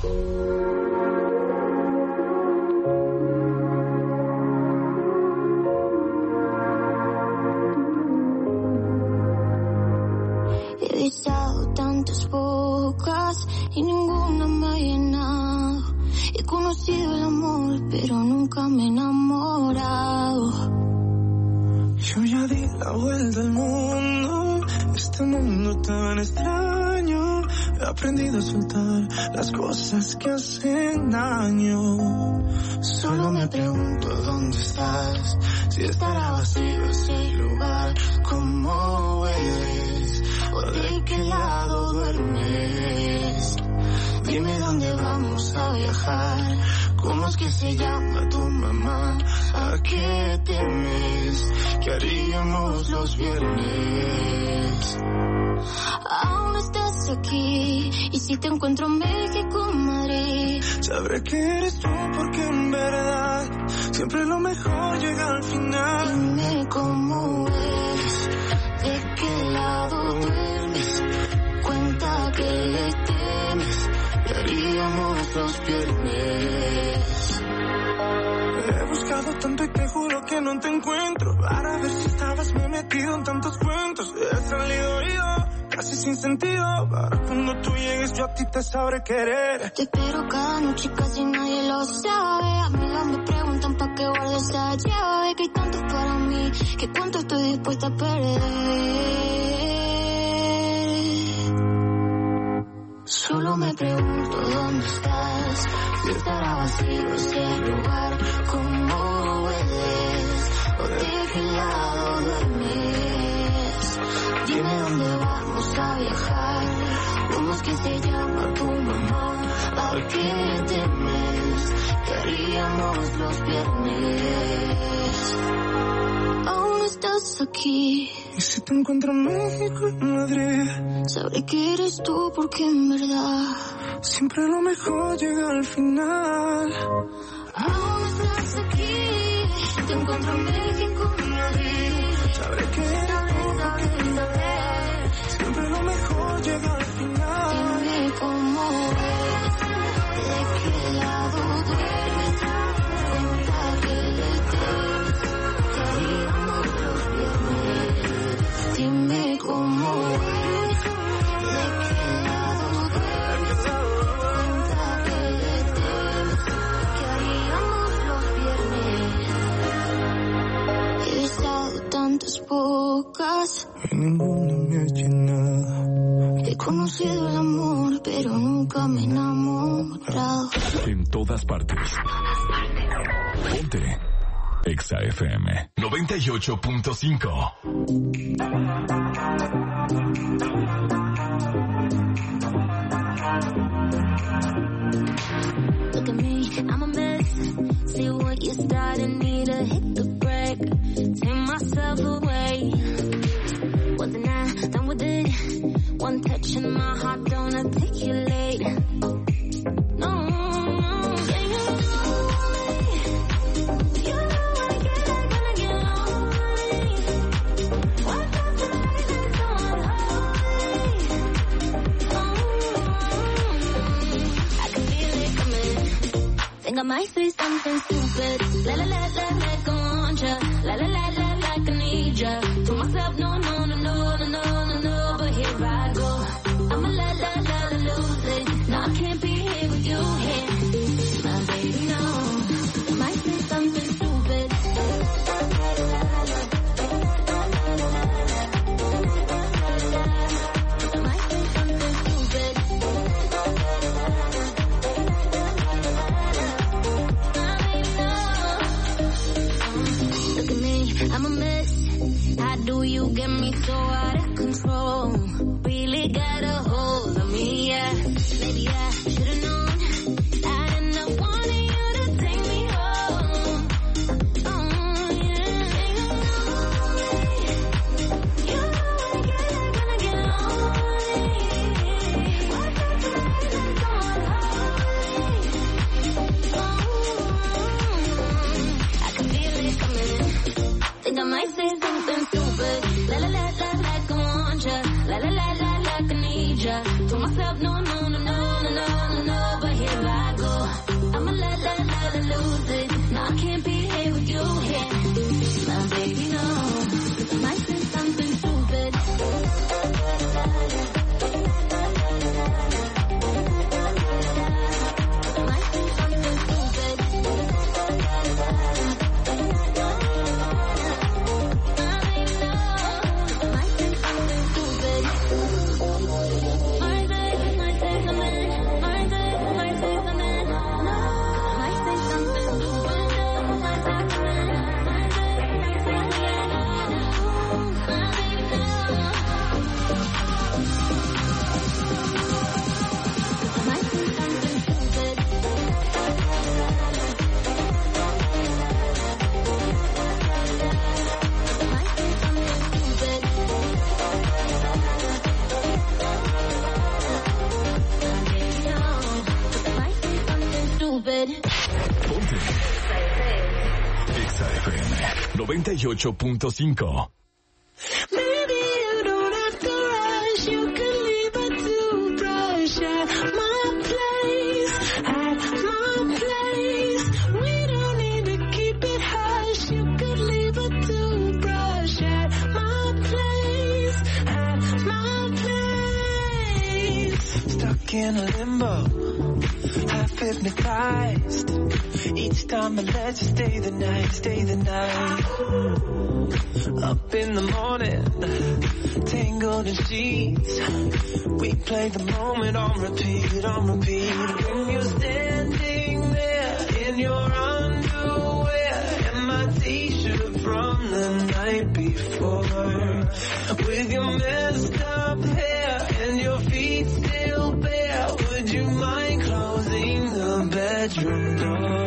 He besado tantas bocas y ninguna me ha llenado. He conocido el amor, pero nunca me he enamorado. Yo ya di la vuelta al mundo, este mundo tan extraño. He aprendido a soltar las cosas que hacen daño. Solo me pregunto dónde estás, si estará vacío ese lugar, cómo hueles, o de qué lado duermes. Dime dónde vamos a viajar, cómo es que se llama tu mamá, a qué temes, qué haríamos los viernes. Aún estás aquí, y si te encuentro en México, Madrid, sabré que eres tú porque en verdad siempre lo mejor llega al final. Dime cómo eres, de qué lado duermes, cuenta que le temes, ¿qué haríamos los viernes? He buscado tanto y te juro que no te encuentro. Para ver si estabas me he metido en tantos cuentos. He salido yo, casi sin sentido. Para cuando tú llegues yo a ti te sabré querer. Te espero cada noche y casi nadie lo sabe. Amigas me preguntan pa' qué guardo esa llave. Que hay tantos para mí, que cuánto estoy dispuesta a perder. Solo me pregunto dónde estás, si estará vacío ese lugar, cómo hueles, o de qué lado duermes. Dime dónde vamos a viajar, cómo es que se llama tu mamá, a qué temes, qué haríamos los viernes. Aún estás aquí, y si te encuentro en México, en Madrid, sabré que eres tú porque en verdad siempre lo mejor llega al final. Aún estás aquí, te encuentro en México, en Madrid, sabré que eres tú porque en verdad siempre lo mejor llega al final. Dime cómo ves, de qué lado duermes, cuenta que le temes, que haríamos los viernes. Dime cómo ves, de qué lado duermes, cuenta que le temes, que haríamos los viernes. He besado tantas bocas y ninguna me ha llenado. He conocido el amor, pero nunca me he enamorado. En todas partes. Ponte Exa FM 98.5. Look at me, I'm a mess. See what you started, need to hit the brake. Take myself away. Wasn't I done with it? One touch and my heart don't articulate. No, no, yeah, you know me. You know I get gonna get lonely. What's up tonight is so unholy. I can feel it coming. Think I might say something stupid. La la la la like I want ya. La la la la like I need ya. To myself, no, no, no, no, no, no, no, no. But here I go. I'ma la la la la lose it. No, I can't be here with you here. My baby, no. I might say something stupid. I might say something stupid. Look at me, I'm a mess. How do you get me so out of control? Really got a hold of me, yeah. Maybe I should've known. I end up wanting you to take me home. Oh, yeah. You know I get gonna get lonely. What's up tonight is so unholy. I can feel it coming. Think I might say something stupid. La la la la like I want ya. La la la la like I need ya. To myself, no, no. bed. Ponte. Exa FM 98.5. Maybe you don't have to rush. You could leave a toothbrush at my place. At my place. We don't need to keep it hush. You could leave a toothbrush at my place. At my place. Stuck in a limbo, half hypnotized. Each time I let you stay the night, stay the night. Up in the morning, tangled in sheets. We play the moment on repeat, on repeat. When you're standing there in your underwear and my t-shirt from the night before, with your messed up hair and your feet still bare, would you mind closing the bedroom door?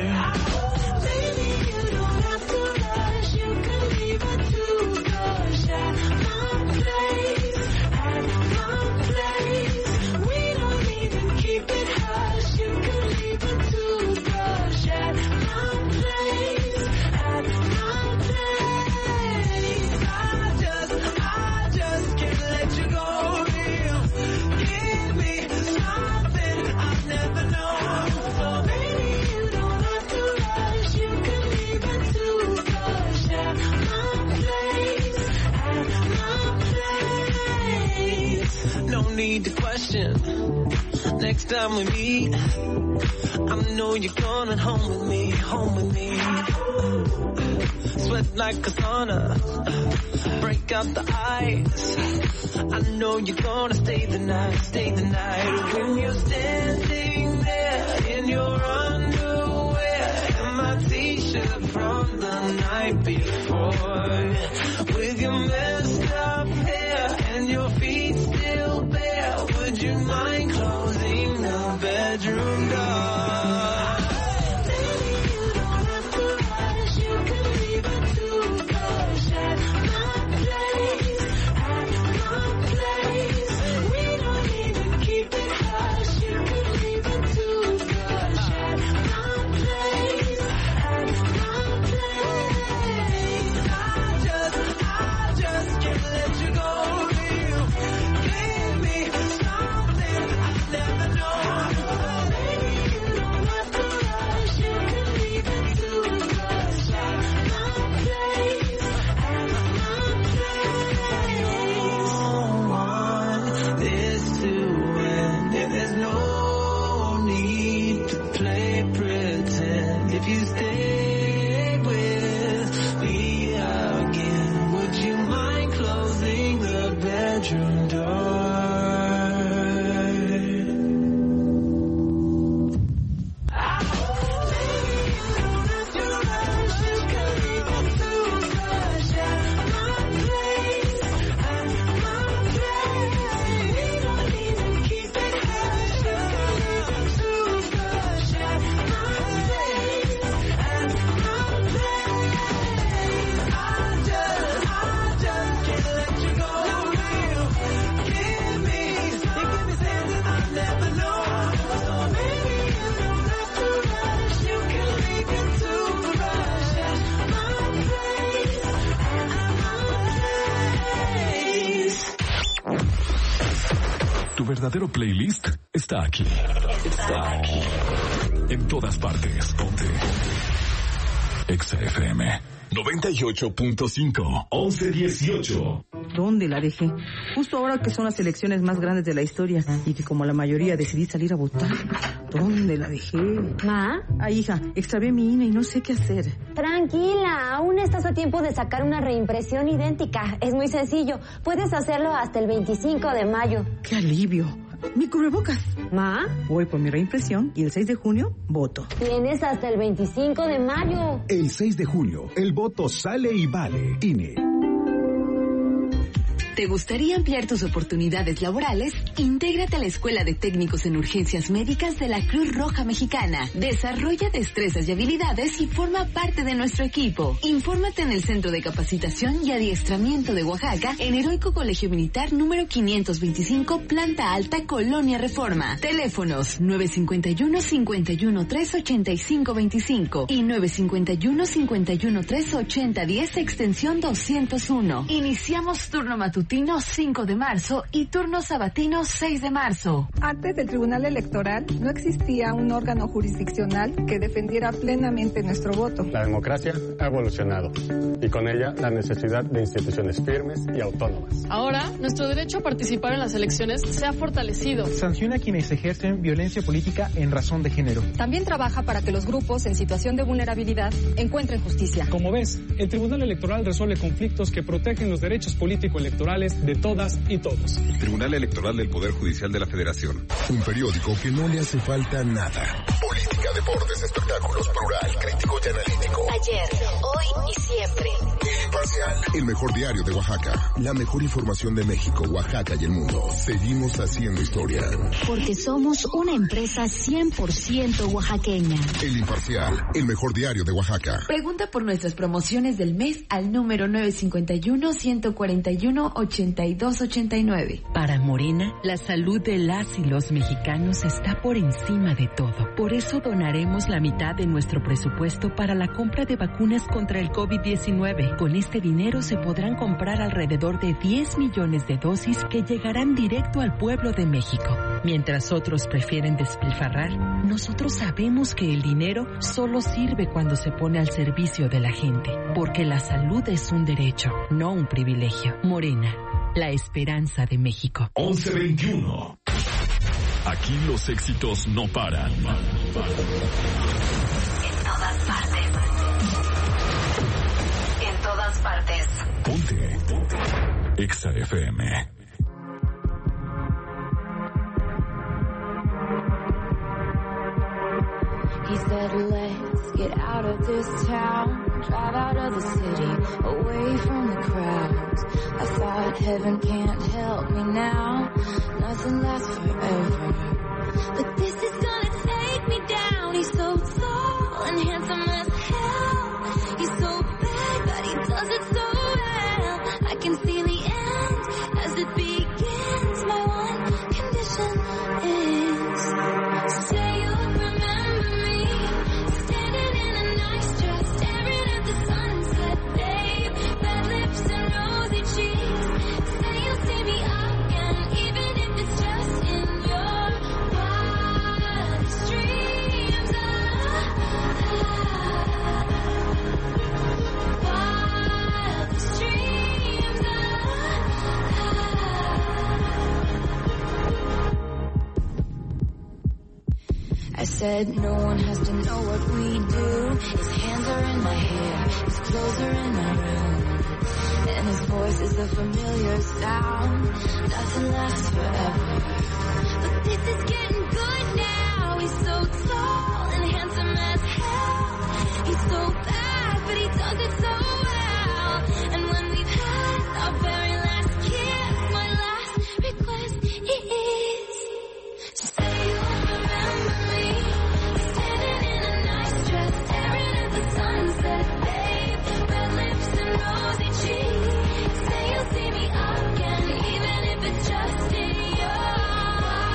Need to question. Next time we meet, I know you're coming home with me, home with me. Sweat like a sauna, break out the ice. I know you're gonna stay the night, stay the night. When you're standing there in your underwear and my t-shirt from the night before, with your messed up hair and your feet still bare, would you mind closing the bedroom door? Verdadero playlist está aquí. Está aquí. En todas partes. Ponte. Exa FM 98.5 1118. ¿Dónde la dejé? Justo ahora que son las elecciones más grandes de la historia y que como la mayoría decidí salir a votar. ¿Dónde la dejé? ¿Ma? Ay, hija, extravié mi INE y no sé qué hacer. Tranquila, aún estás a tiempo de sacar una reimpresión idéntica. Es muy sencillo. Puedes hacerlo hasta el 25 de mayo. ¡Qué alivio! Mi cubrebocas. ¿Ma? Voy por mi reimpresión y el 6 de junio voto. Tienes hasta el 25 de mayo. El 6 de junio, el voto sale y vale. INE. ¿Te gustaría ampliar tus oportunidades laborales? Intégrate a la Escuela de Técnicos en Urgencias Médicas de la Cruz Roja Mexicana. Desarrolla destrezas y habilidades y forma parte de nuestro equipo. Infórmate en el Centro de Capacitación y Adiestramiento de Oaxaca, en Heroico Colegio Militar número 525, Planta Alta, Colonia Reforma. Teléfonos 951-51-385-25 y 951-51-380-10, extensión 201. Iniciamos turno matutino 5 de marzo y turno sabatino 6 de marzo. Antes del Tribunal Electoral no existía un órgano jurisdiccional que defendiera plenamente nuestro voto. La democracia ha evolucionado y con ella la necesidad de instituciones firmes y autónomas. Ahora, nuestro derecho a participar en las elecciones se ha fortalecido. Sanciona a quienes ejercen violencia política en razón de género. También trabaja para que los grupos en situación de vulnerabilidad encuentren justicia. Como ves, el Tribunal Electoral resuelve conflictos que protegen los derechos político-electorales de todas y todos. Tribunal Electoral del Poder Judicial de la Federación. Un periódico que no le hace falta nada. Política, deportes, espectáculos, plural, crítico y analítico. Ayer, hoy y siempre. El Imparcial, el mejor diario de Oaxaca. La mejor información de México, Oaxaca y el mundo. Seguimos haciendo historia. Porque somos una empresa 100% oaxaqueña. El Imparcial, el mejor diario de Oaxaca. Pregunta por nuestras promociones del mes al número 951-141-8289. Para Morena, la salud de las y los mexicanos está por encima de todo. Por eso donaremos la mitad de nuestro presupuesto para la compra de vacunas contra el COVID-19. Con este dinero se podrán comprar alrededor de 10 millones de dosis que llegarán directo al pueblo de México. Mientras otros prefieren despilfarrar, nosotros sabemos que el dinero solo sirve cuando se pone al servicio de la gente. Porque la salud es un derecho, no un privilegio. Morena, la esperanza de México. 1121. Aquí los éxitos no paran. En todas partes. En todas partes. Ponte. Exa FM. He said, let's get out of this town, drive out of the city, away from the crowds. I thought heaven can't help me now, nothing lasts forever. But this is gonna take me down. He's so tall and handsome as hell. He's so bad, but he does it so well. I can see the end as it begins. My one condition is stay up. I said no one has to know what we do. His hands are in my hair, his clothes are in my room, and his voice is a familiar sound. Nothing lasts forever, but this is getting good now. He's so tall and handsome as hell. He's so bad, but he does it so well. And when we've had our very last kiss, my last request is stay on, remember me. Standing in a nice dress, staring at the sunset, babe. Red lips and rosy cheeks. Say you'll see me again, even if it's just in your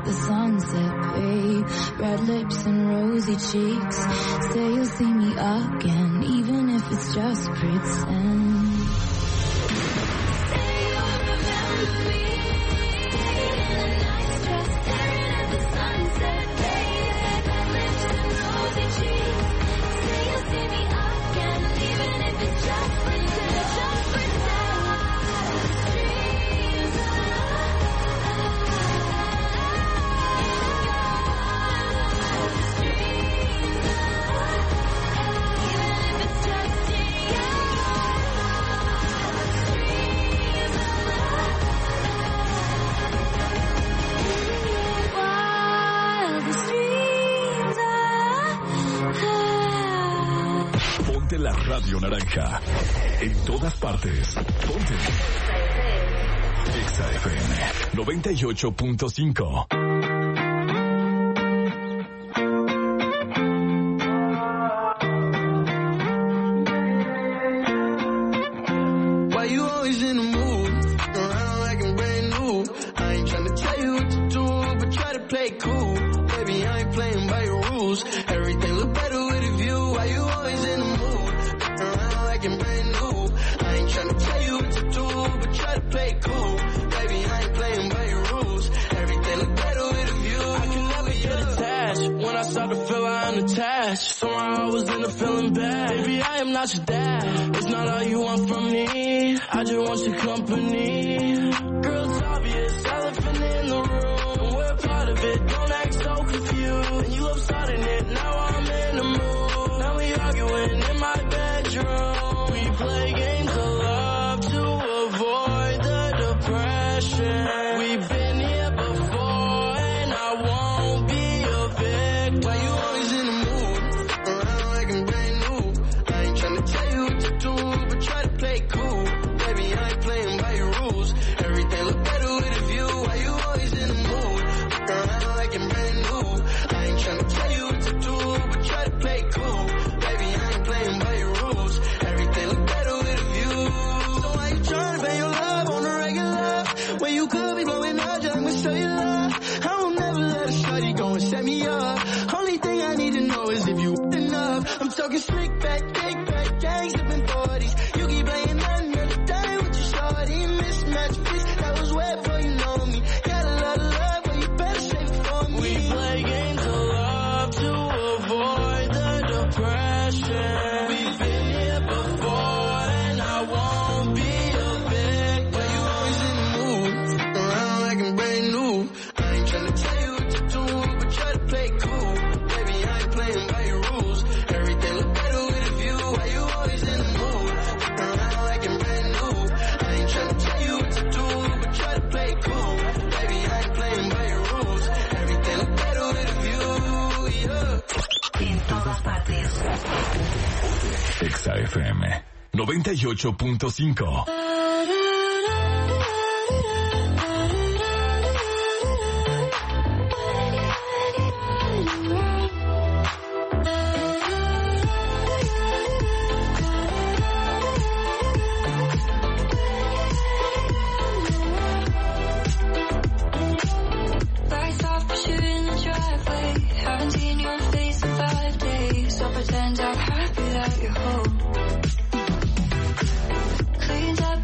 at the sunset, babe. Red lips and rosy cheeks. Say you'll see me again, even if it's just pretend. Say you'll remember me in a nice dress, staring at the sunset, babe. Red lips and rosy cheeks. Say you'll see me again, even if it's just pretend, just pretend. Ponte la radio naranja. En todas partes. Ponte. Exa FM 98.5. Why you always in the mood? Around like I'm brand new. I ain't tryna tell you what to do, but try to play cool. Baby, I ain't playing by your rules. Everything look better with a view. Why you always in the mood? Around like I'm brand new. I ain't tryna tell you what to do, but try to play cool. Baby, I ain't playing by your rules. Everything look better with a view. I can never get attached. When I start to feel I'm attached, somehow I was in a feeling bad. Baby, I am not your dad. It's not all you want from me. I just want your company. Girl, it's obvious, elephant in the room. We're part of it, don't act so confused. And you love starting it, now I'm in the mood. Now we arguing in my bedroom. We play games of love to avoid the depression. We've been here before and I won't be a victim. Why you always in the mood? Around like I'm brand new. I ain't tryna tell you what to do, but try to play cool. Baby, I ain't playing by your rules. Everything look better with a view. Why you always in the mood? Around like I'm brand new. I ain't tryna tell you what to do, but try to play cool. Baby, I ain't playing by your rules. Everything look better with a view. So why you tryna pay your love on the regular? When you could be blowing up, just I'ma show you love. I will never let a shorty go and set me up. Only thing I need to know is if you enough. I'm talking slick back, big back, gangs up in 40s. You keep playing another day with your shorty. Mismatch fish, that was way before you know me. Got a lot of love, but you better save it for me. We play games of love to avoid the depression. We've been here before and I won't be a victim. Why you always in the mood? Around like I'm brand new. I ain't tryna tell you what to do, but try to play cool. Baby, I ain't playing by your rules. Everything look better with a view. Why you always in the mood? Around like I'm brand new. I ain't tryna tell you what to do, but try to play cool. Baby, I ain't playing by your rules. Everything look better with a view, yeah. En todas partes. Exa FM 98.5. Lights off, but you're in the driveway. Haven't seen your face in 5 days, so pretend I'm happy that you're home. Cleaned up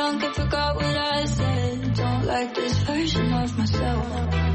drunk and forgot what I said. Don't like this version of myself.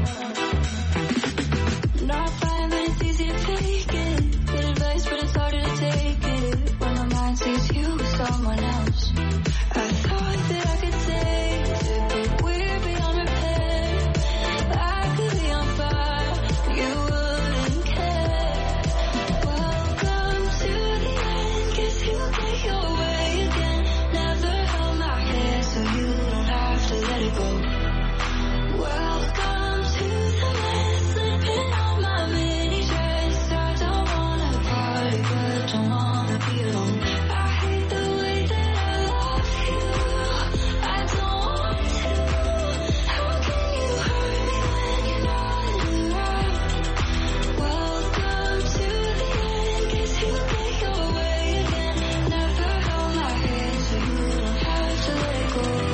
Not fine, but it's easy to fake it. Good advice, but it's harder to take it when my mind sees you with someone else. I thought that I could taste it, but we're beyond repair. I could be on fire, you wouldn't care. Welcome to the end, guess you get your way again. Never held my hand, so you don't have to let it go. Welcome to the mess, slipping on my mini dress. I don't wanna party, but don't wanna be alone. I hate the way that I love you. I don't want to. How can you hurt me when you're not around? Welcome to the end, guess you get your way again. Never held my hand, so you don't have to let it go.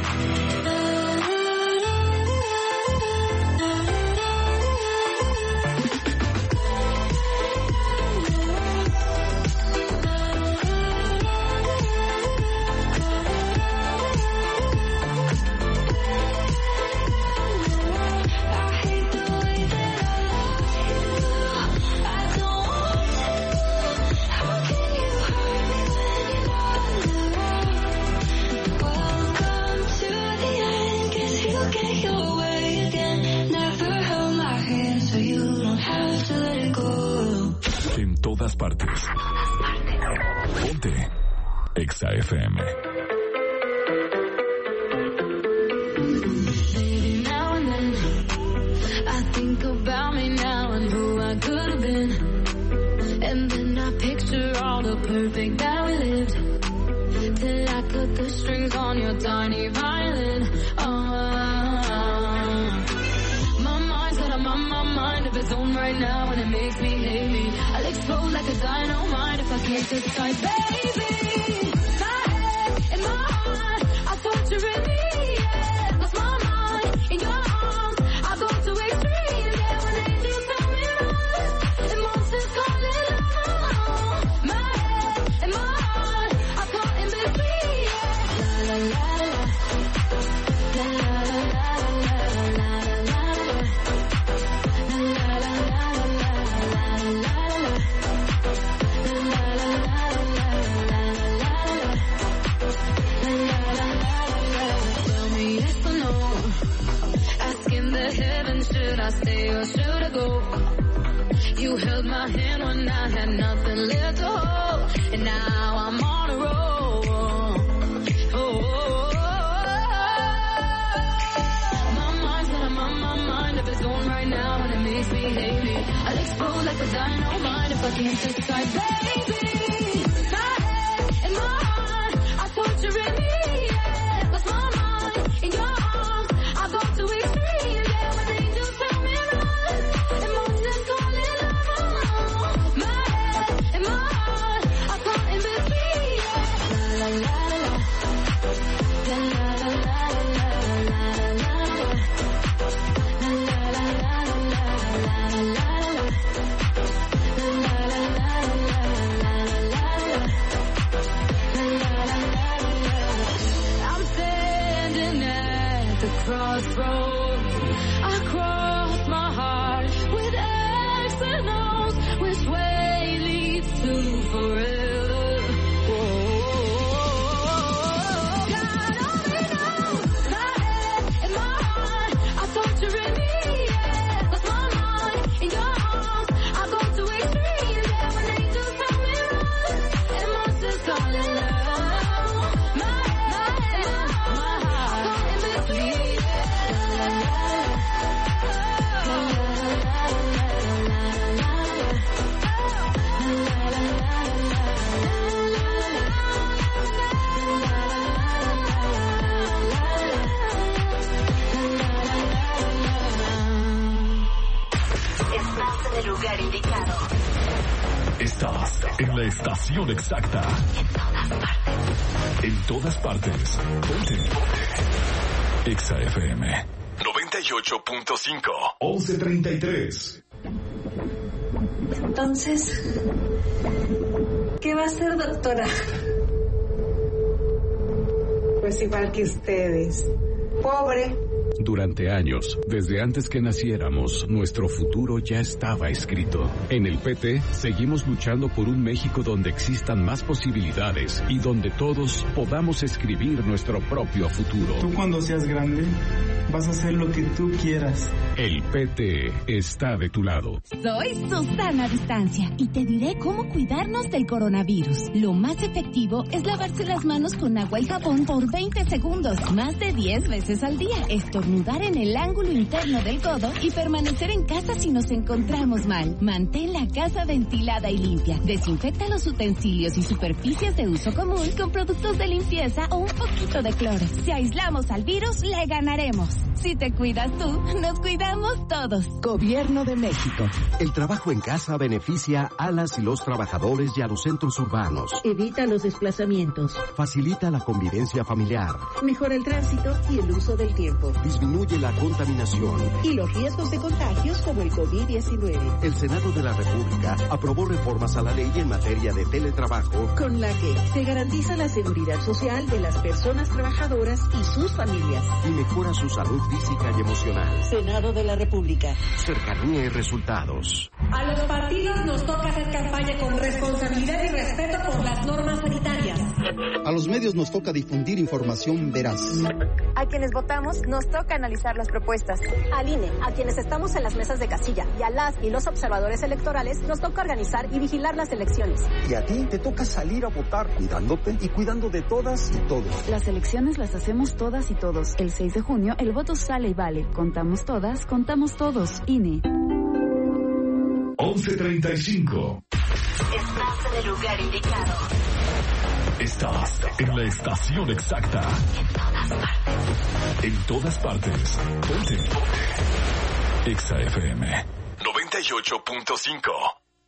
En todas partes. Ponte Exa FM. Baby, now and then I think about me now and who I could have been. And then I picture all the perfect that we lived. Till I cut the strings on your tiny violin. My mind's got a mind of its own right now, and it makes me hate me. I'll explode like a dynamite if I can't decide, baby. My head and my heart are torturing me. Yeah, lost my mind in your arms. I go to extreme. Yeah, when angels tell me run, and monsters call it love. My head and my heart are caught in between. Yeah, la la la la. La la la la la la la la. Should I stay or should I go? You held my hand when I had nothing left to hold, and now I'm on a roll. My mind's got my mind of its own right now, and it makes me hate me. I'll explode like a dynamite if I can't decide, baby. My head and my heart are torturing me. Yeah, lost my mind in your arms. I go to extreme. Crossroads, I cross my heart with X and O's, which way leads to forever. God only knows, my head and my heart are torturing me. Yeah, lost my mind in your arms. I go to extreme. Yeah, when angels tell me run, and monsters call it love. My head and my heart are caught in between. Estás en el lugar indicado. Estás en la estación exacta. En todas partes. Ponte. Exa FM 98.5 11:33. Entonces, ¿qué va a hacer, doctora? pues igual que ustedes. Pobre. Durante años, desde antes que naciéramos, nuestro futuro ya estaba escrito. En el PT, seguimos luchando por un México donde existan más posibilidades y donde todos podamos escribir nuestro propio futuro. Tú cuando seas grande, vas a hacer lo que tú quieras. El PT está de tu lado. Soy Susana Distancia y te diré cómo cuidarnos del coronavirus. Lo más efectivo es lavarse las manos con agua y jabón por 20 segundos, más de 10 veces al día. Estornudar en el ángulo interno del codo y permanecer en casa si nos encontramos mal. Mantén la casa ventilada y limpia. Desinfecta los utensilios y superficies de uso común con productos de limpieza o un poquito de cloro. Si aislamos al virus, le ganaremos. Si te cuidas tú, nos cuidamos todos. Gobierno de México. El trabajo en casa beneficia a las y los trabajadores y a los centros urbanos. Evita los desplazamientos. Facilita la convivencia familiar. Mejora el tránsito y el uso del tiempo. Disminuye la contaminación. Y los riesgos de contagios como el COVID-19. El Senado de la República aprobó reformas a la ley en materia de teletrabajo, con la que se garantiza la seguridad social de las personas trabajadoras y sus familias. Y mejora su salud física y emocional. Senado de la República. Cercanía y resultados. A los partidos nos toca hacer campaña con responsabilidad y respeto por las normas sanitarias. A los medios nos toca difundir información veraz. A quienes votamos nos toca analizar las propuestas. Al INE, a quienes estamos en las mesas de casilla, y a las y los observadores electorales nos toca organizar y vigilar las elecciones. Y a ti te toca salir a votar, cuidándote y cuidando de todas y todos. Las elecciones las hacemos todas y todos. El 6 de junio el voto sale y vale. Contamos todas, contamos todos. INE. 11:35. Estás en el lugar indicado. Estás en la estación exacta. En todas partes. Ponte. Exa FM 98.5.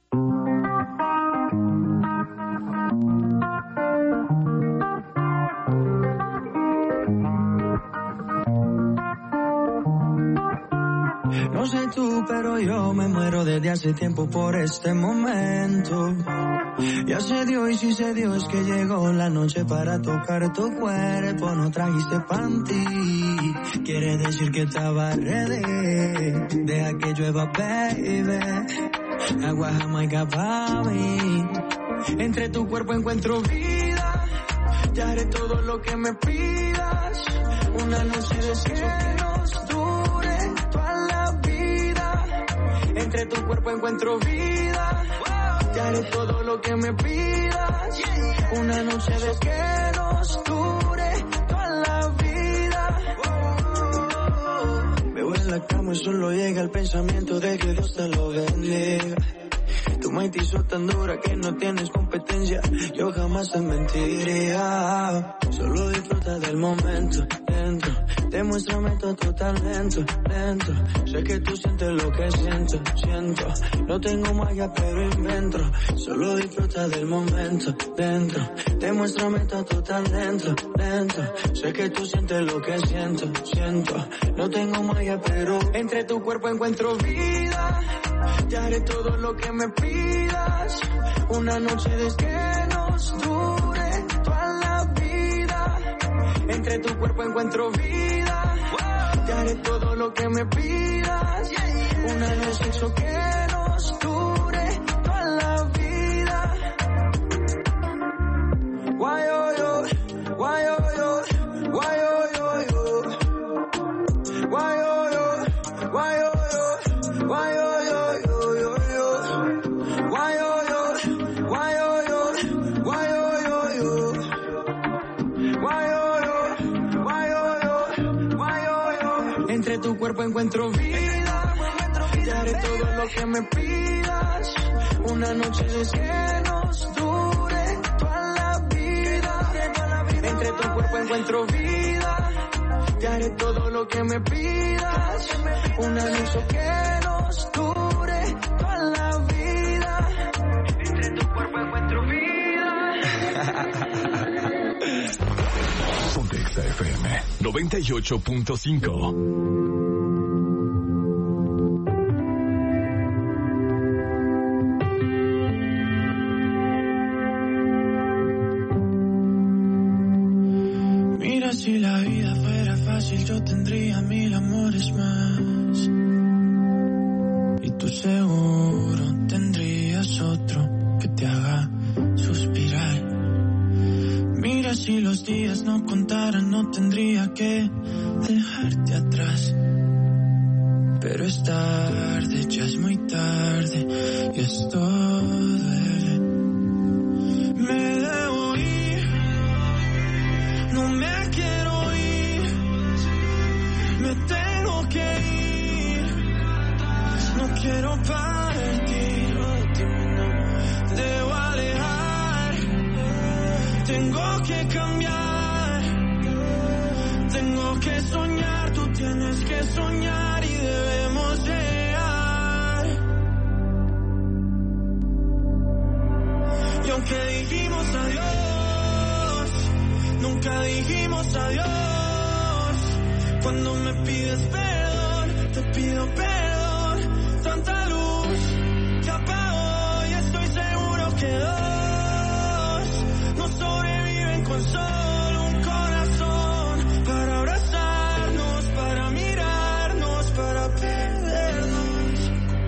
No sé tú, pero yo me muero desde hace tiempo por este momento. Ya se dio y si se dio es que llegó la noche para tocar tu cuerpo. No trajiste panty, quiere decir que estaba ready. Deja que llueva, baby. Agua jamaica pa' mí. Entre tu cuerpo encuentro vida. Ya haré todo lo que me pidas. Una noche de que nos dure toda la vida. Entre tu cuerpo encuentro vida. Ya haré todo lo que me pidas. Una noche de que nos dure toda la vida. Me voy en la cama y solo llega el pensamiento de que Dios te lo bendiga. Tu mente hizo tan dura que no tienes competencia. Yo jamás te mentiría. Solo disfruta del momento dentro. Demuéstrame todo tu talento lento. Sé que tú sientes lo que siento. No tengo magia pero invento. Solo disfruta del momento dentro. Demuéstrame todo tu talento lento. Sé que tú sientes lo que siento. No tengo magia pero entre tu cuerpo encuentro vida. Ya haré todo lo que me pidas. Una noche de que nos dure toda la vida. Entre tu cuerpo encuentro vida. Ya haré todo lo que me pidas. Una noche sexo que nos dure toda la vida. Why oh yo, why oh yo, why oh yo yo. Why oh yo, why oh yo, why oh yo. Entre tu cuerpo encuentro vida. Ya haré todo lo que me pidas. Una noche de que nos dure toda la vida. Entre tu cuerpo encuentro vida. Ya haré todo lo que me pidas. Una noche que nos dure toda la vida. Entre tu cuerpo encuentro vida. Ponte Exa FM 98.5. si la vida fuera fácil yo tendría 1000 amores más. Y tú seguro tendrías otro que te haga suspirar. Mira, si los días no contaran no tendría que dejarte atrás. Pero es tarde, ya es muy tarde y esto duele. Me debo ir, no me quiero ir, me tengo que ir, no quiero partir, debo alejar, tengo que cambiar, tengo que soñar, tú tienes que soñar y debemos llegar. Y aunque dijimos adiós, nunca dijimos adiós. Cuando me pides perdón, te pido perdón. Tanta luz se apagó y estoy seguro que dos no sobreviven con solo un corazón para abrazarnos, para mirarnos, para perdernos.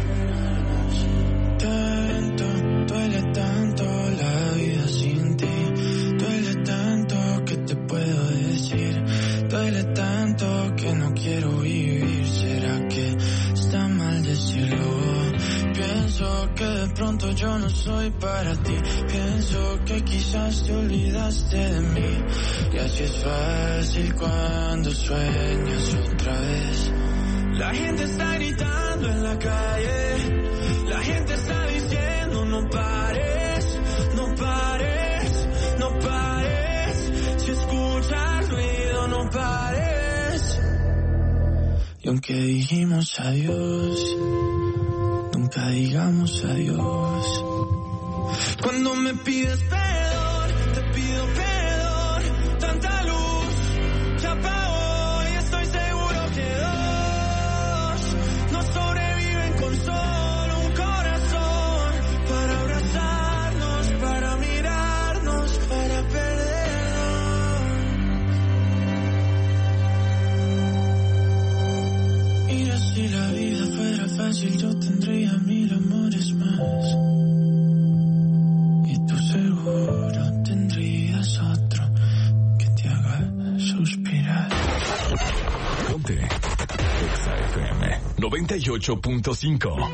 Tanto, duele tanto la vida sin ti, duele tanto que te puedo decir, duele tanto que no quiero vivir. ¿Será que está mal decirlo? Pienso que de pronto yo no soy para ti, pienso que quizás te olvidaste de mí. Y así es fácil cuando sueñas otra vez. La gente está gritando en la calle, la gente está diciendo no pares, no pares, no pares. Si escuchas ruido no pares. Y aunque dijimos adiós, nunca digamos adiós. Cuando me pides perdón, te pido perdón. Tanta luz se apagó y estoy seguro que dos no sobreviven con solo un corazón para abrazarnos, para mirarnos, para perdernos. Mira, si la vida fuera fácil yo tendría 1000 amores más. Y tú seguro tendrías otro que te haga suspirar. Ponte Exa FM 98.5.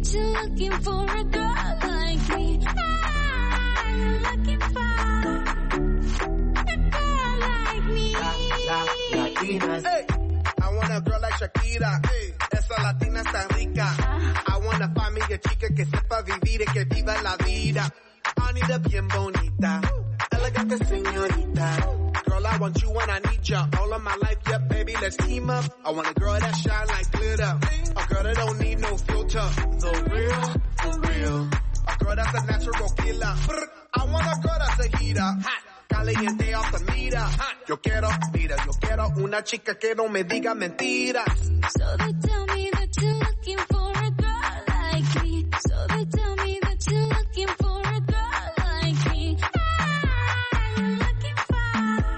that you're looking for a girl like me. I'm looking for a girl like me. Latinas. Hey, I want a girl like Shakira. Hey, esa latina está rica. I want to find me a chica que sepa vivir y que viva la vida. Anita bien bonita, elegante señorita. Girl, I want you and I need ya. All of my life, yeah, baby, let's team up. I want a girl that shine like glitter. A girl that don't need no filter. The real, for real. A girl that's a natural killer. I want a girl that's a heater. Hot, caliente off the meter. Yo quiero, mira, yo quiero una chica que no me diga mentiras. So they tell me that you're looking for a girl like me. So they tell me that you're looking for a girl like me. I'm looking for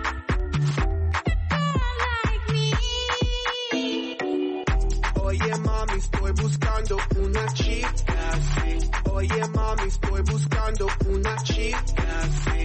a girl like me. Oye mami, estoy buscando una chica así. Oye mami, estoy buscando una chica así.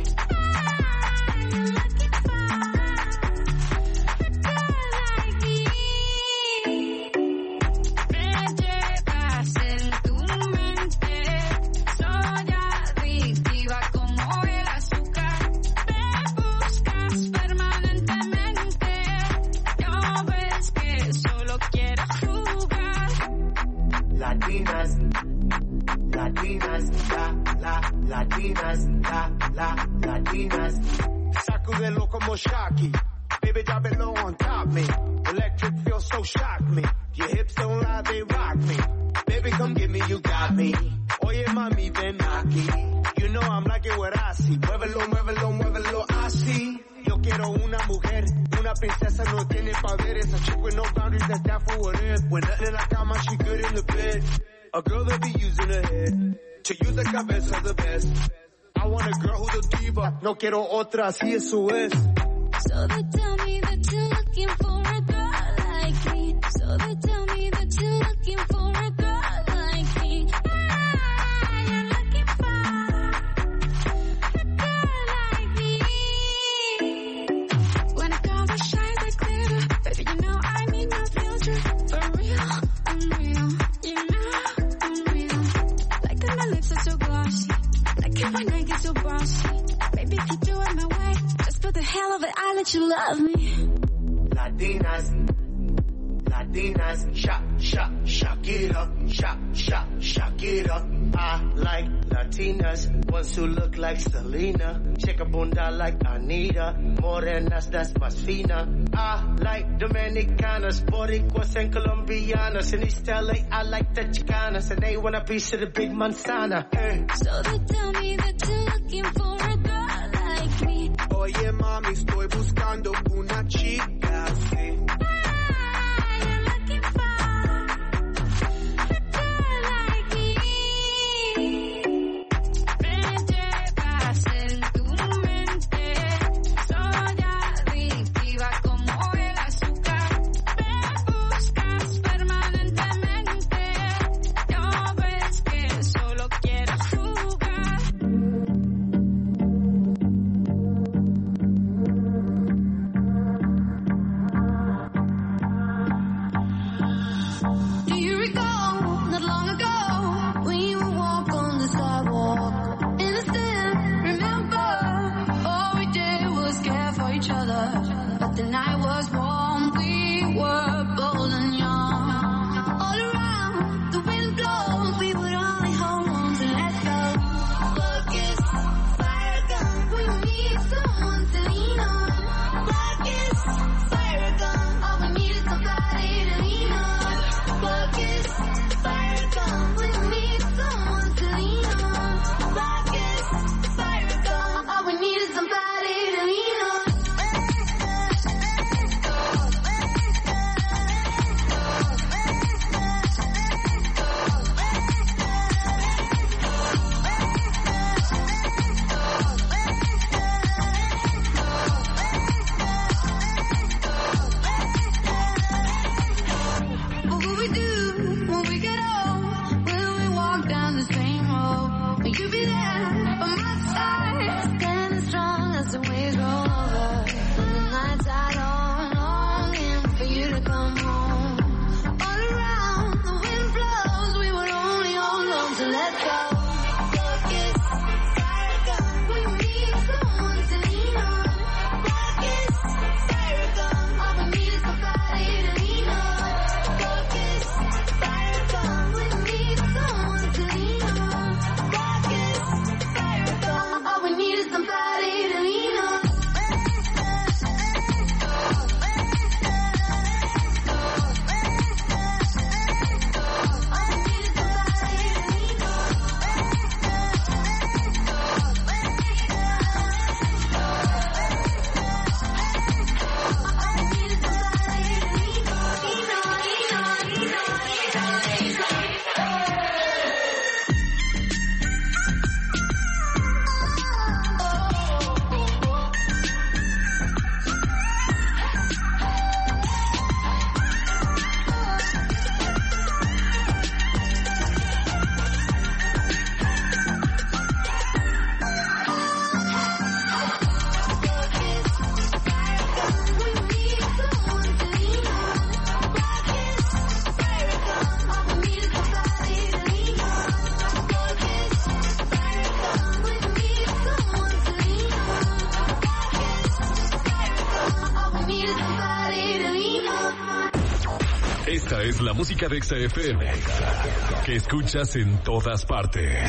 Latinas. Sacudelo como Shocky. Baby, drop it low on top me. Electric feel so shock me. Your hips don't lie, they rock me. Baby, come get me, you got me. Oye, mami, ven aquí. You know I'm like it what I see. Muévelo, muévelo, muévelo así. Yo quiero una mujer, una princesa, no tiene poderes. A chick with no boundaries, that's down for what if. When nothing in la cama, she good in the bed. A girl that be using her head to use the cabeza the best. I want a girl who's a diva. No quiero otra, así eso es. So they tell me that you're looking for a girl like me. So they tell me that you're looking for a girl like me. I'm looking for a girl like me. When a girl that shines like glitter, baby, you know I need no filter. For real, I'm real. You know I'm real. Like that my lips are so glossy. Like if my neck is so bossy. Baby, if you do it my way, just for the hell of it, I let you love me. Latinas, Shakira, Shakira. I like Latinas, ones who look like Selena. Shake a bunda like Anita, morenas, that's más fina. I like Dominicanas, Boricuas and Colombianas. In East LA, I like the Chicanas, and they want a piece of the big manzana. So they tell me that you're looking for a girl like me. Oye mami, estoy buscando una chica así. prone to let go. Focus, fire gone. We need someone to lean on. Focus, fire gone. All we need is somebody to lean on. Focus, fire gone. We need someone to lean on. Focus, fire gone. All we need is somebody to lean on. Esta es la música de Exa FM, que escuchas en todas partes.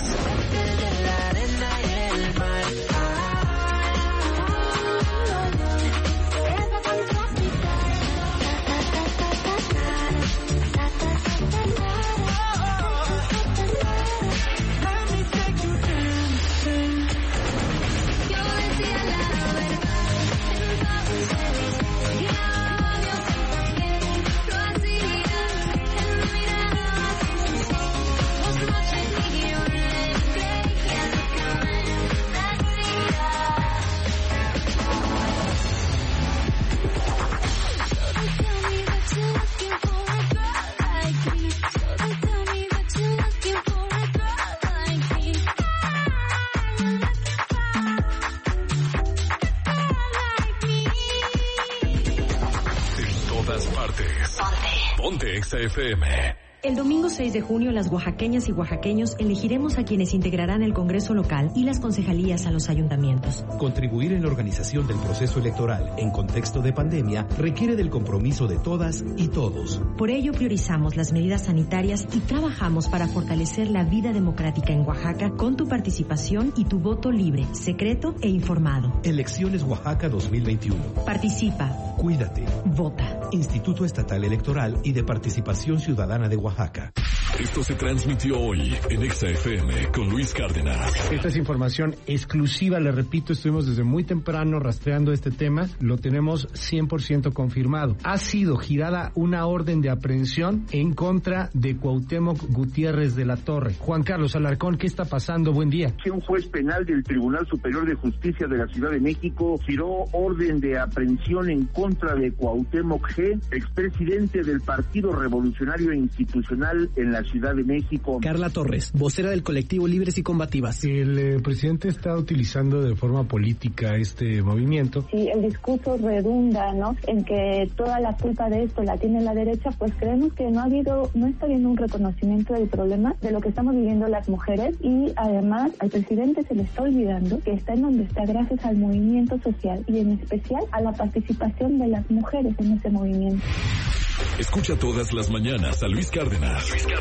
Ponte Exa FM. El domingo 6 de junio, las oaxaqueñas y oaxaqueños elegiremos a quienes integrarán el Congreso local y las concejalías a los ayuntamientos. Contribuir en la organización del proceso electoral en contexto de pandemia requiere del compromiso de todas y todos. Por ello, priorizamos las medidas sanitarias y trabajamos para fortalecer la vida democrática en Oaxaca con tu participación y tu voto libre, secreto e informado. Elecciones Oaxaca 2021. Participa. Cuídate. Vota. Instituto Estatal Electoral y de Participación Ciudadana de Oaxaca. Esto se transmitió hoy en Exa FM con Luis Cárdenas. Esta es información exclusiva, le repito, estuvimos desde muy temprano rastreando este tema, lo tenemos 100% confirmado. Ha sido girada una orden de aprehensión en contra de Cuauhtémoc Gutiérrez de la Torre. Juan Carlos Alarcón, ¿qué está pasando? Buen día. Un juez penal del Tribunal Superior de Justicia de la Ciudad de México giró orden de aprehensión en contra de Cuauhtémoc G., expresidente del Partido Revolucionario Institucional en la Ciudad de México. Carla Torres, vocera del colectivo Libres y Combativas. El presidente está utilizando de forma política este movimiento. Si el discurso redunda, ¿no?, en que toda la culpa de esto la tiene la derecha, pues creemos que no está habiendo un reconocimiento del problema de lo que estamos viviendo las mujeres, y además al presidente se le está olvidando que está en donde está gracias al movimiento social y en especial a la participación de las mujeres en ese movimiento. Escucha todas las mañanas a Luis Cárdenas.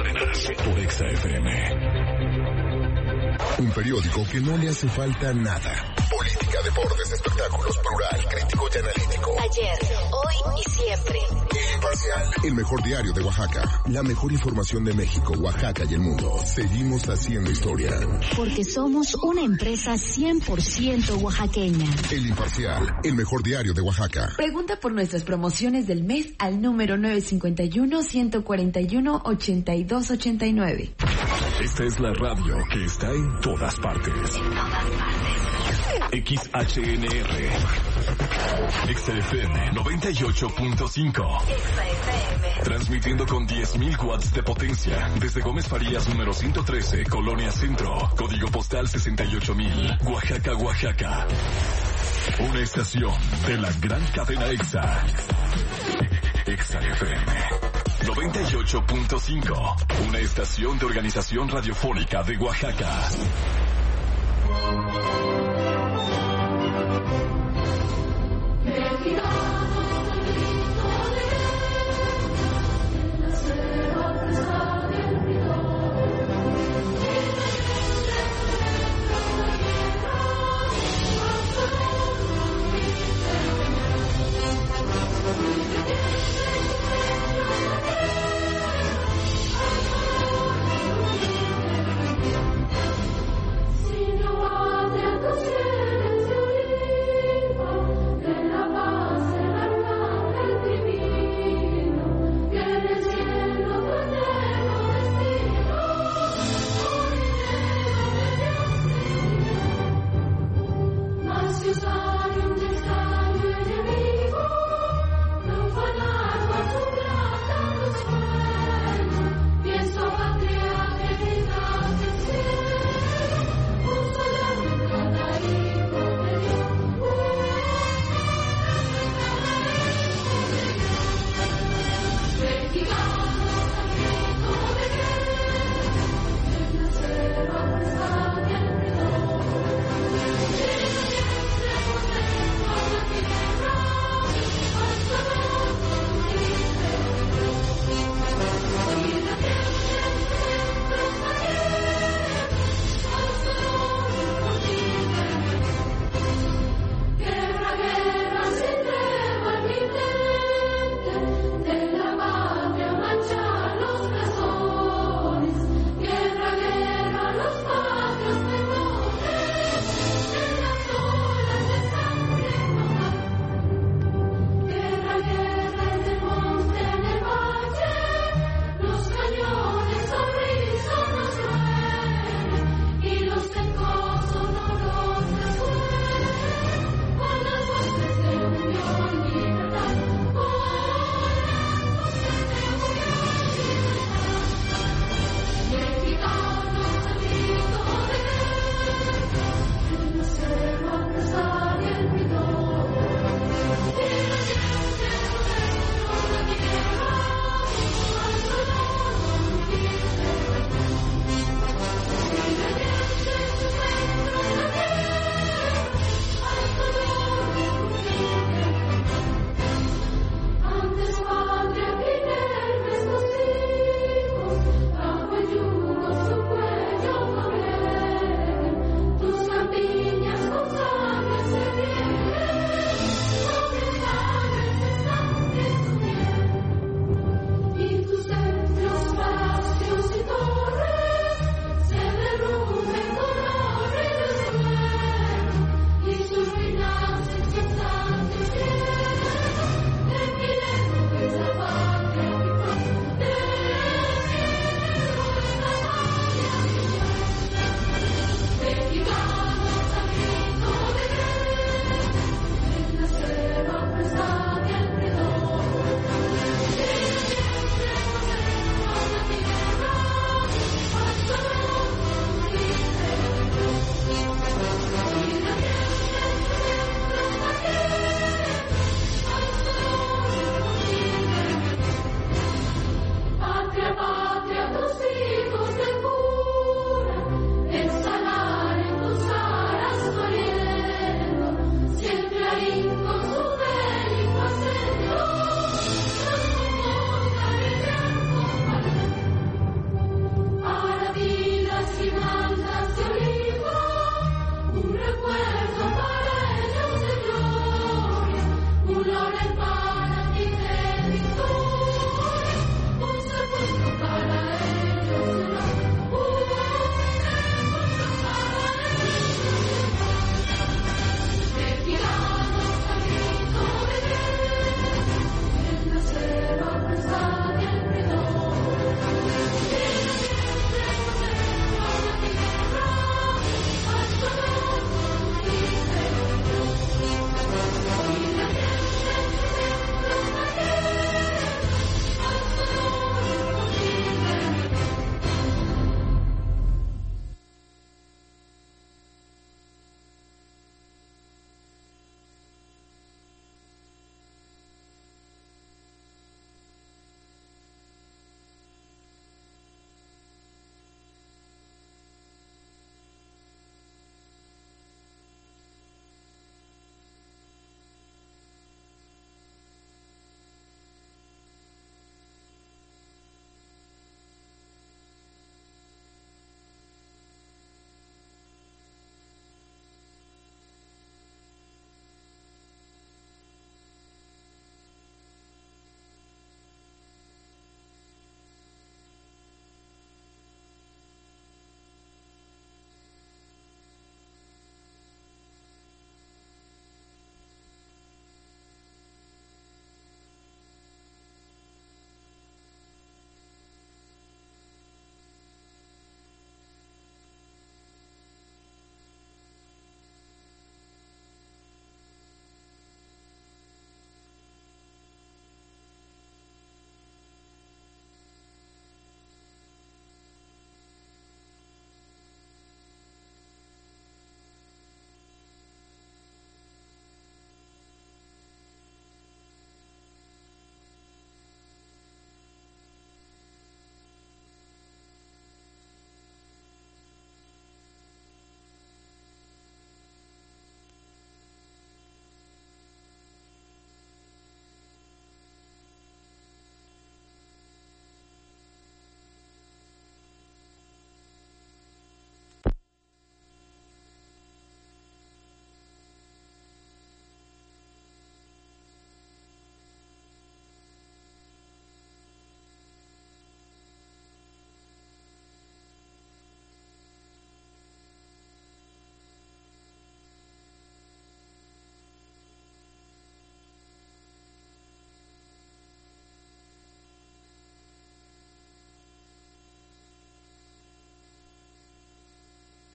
Por Exa FM. Un periódico que no le hace falta nada. Política, deportes, espectáculos, plural, crítico y analítico. Ayer, hoy y siempre. El Imparcial, el mejor diario de Oaxaca. La mejor información de México, Oaxaca y el mundo. Seguimos haciendo historia. Porque somos una empresa 100% oaxaqueña. El Imparcial, el mejor diario de Oaxaca. Pregunta por nuestras promociones del mes al número 951-141-8289. Esta es la radio que está en todas partes. XHNR. XFM 98.5. Transmitiendo con 10.000 watts de potencia desde Gómez Farías número 113, Colonia Centro, código postal 68,000, Oaxaca, Oaxaca. Una estación de la gran cadena EXA. EXA FM. 98.5, una estación de Organización Radiofónica de Oaxaca. México.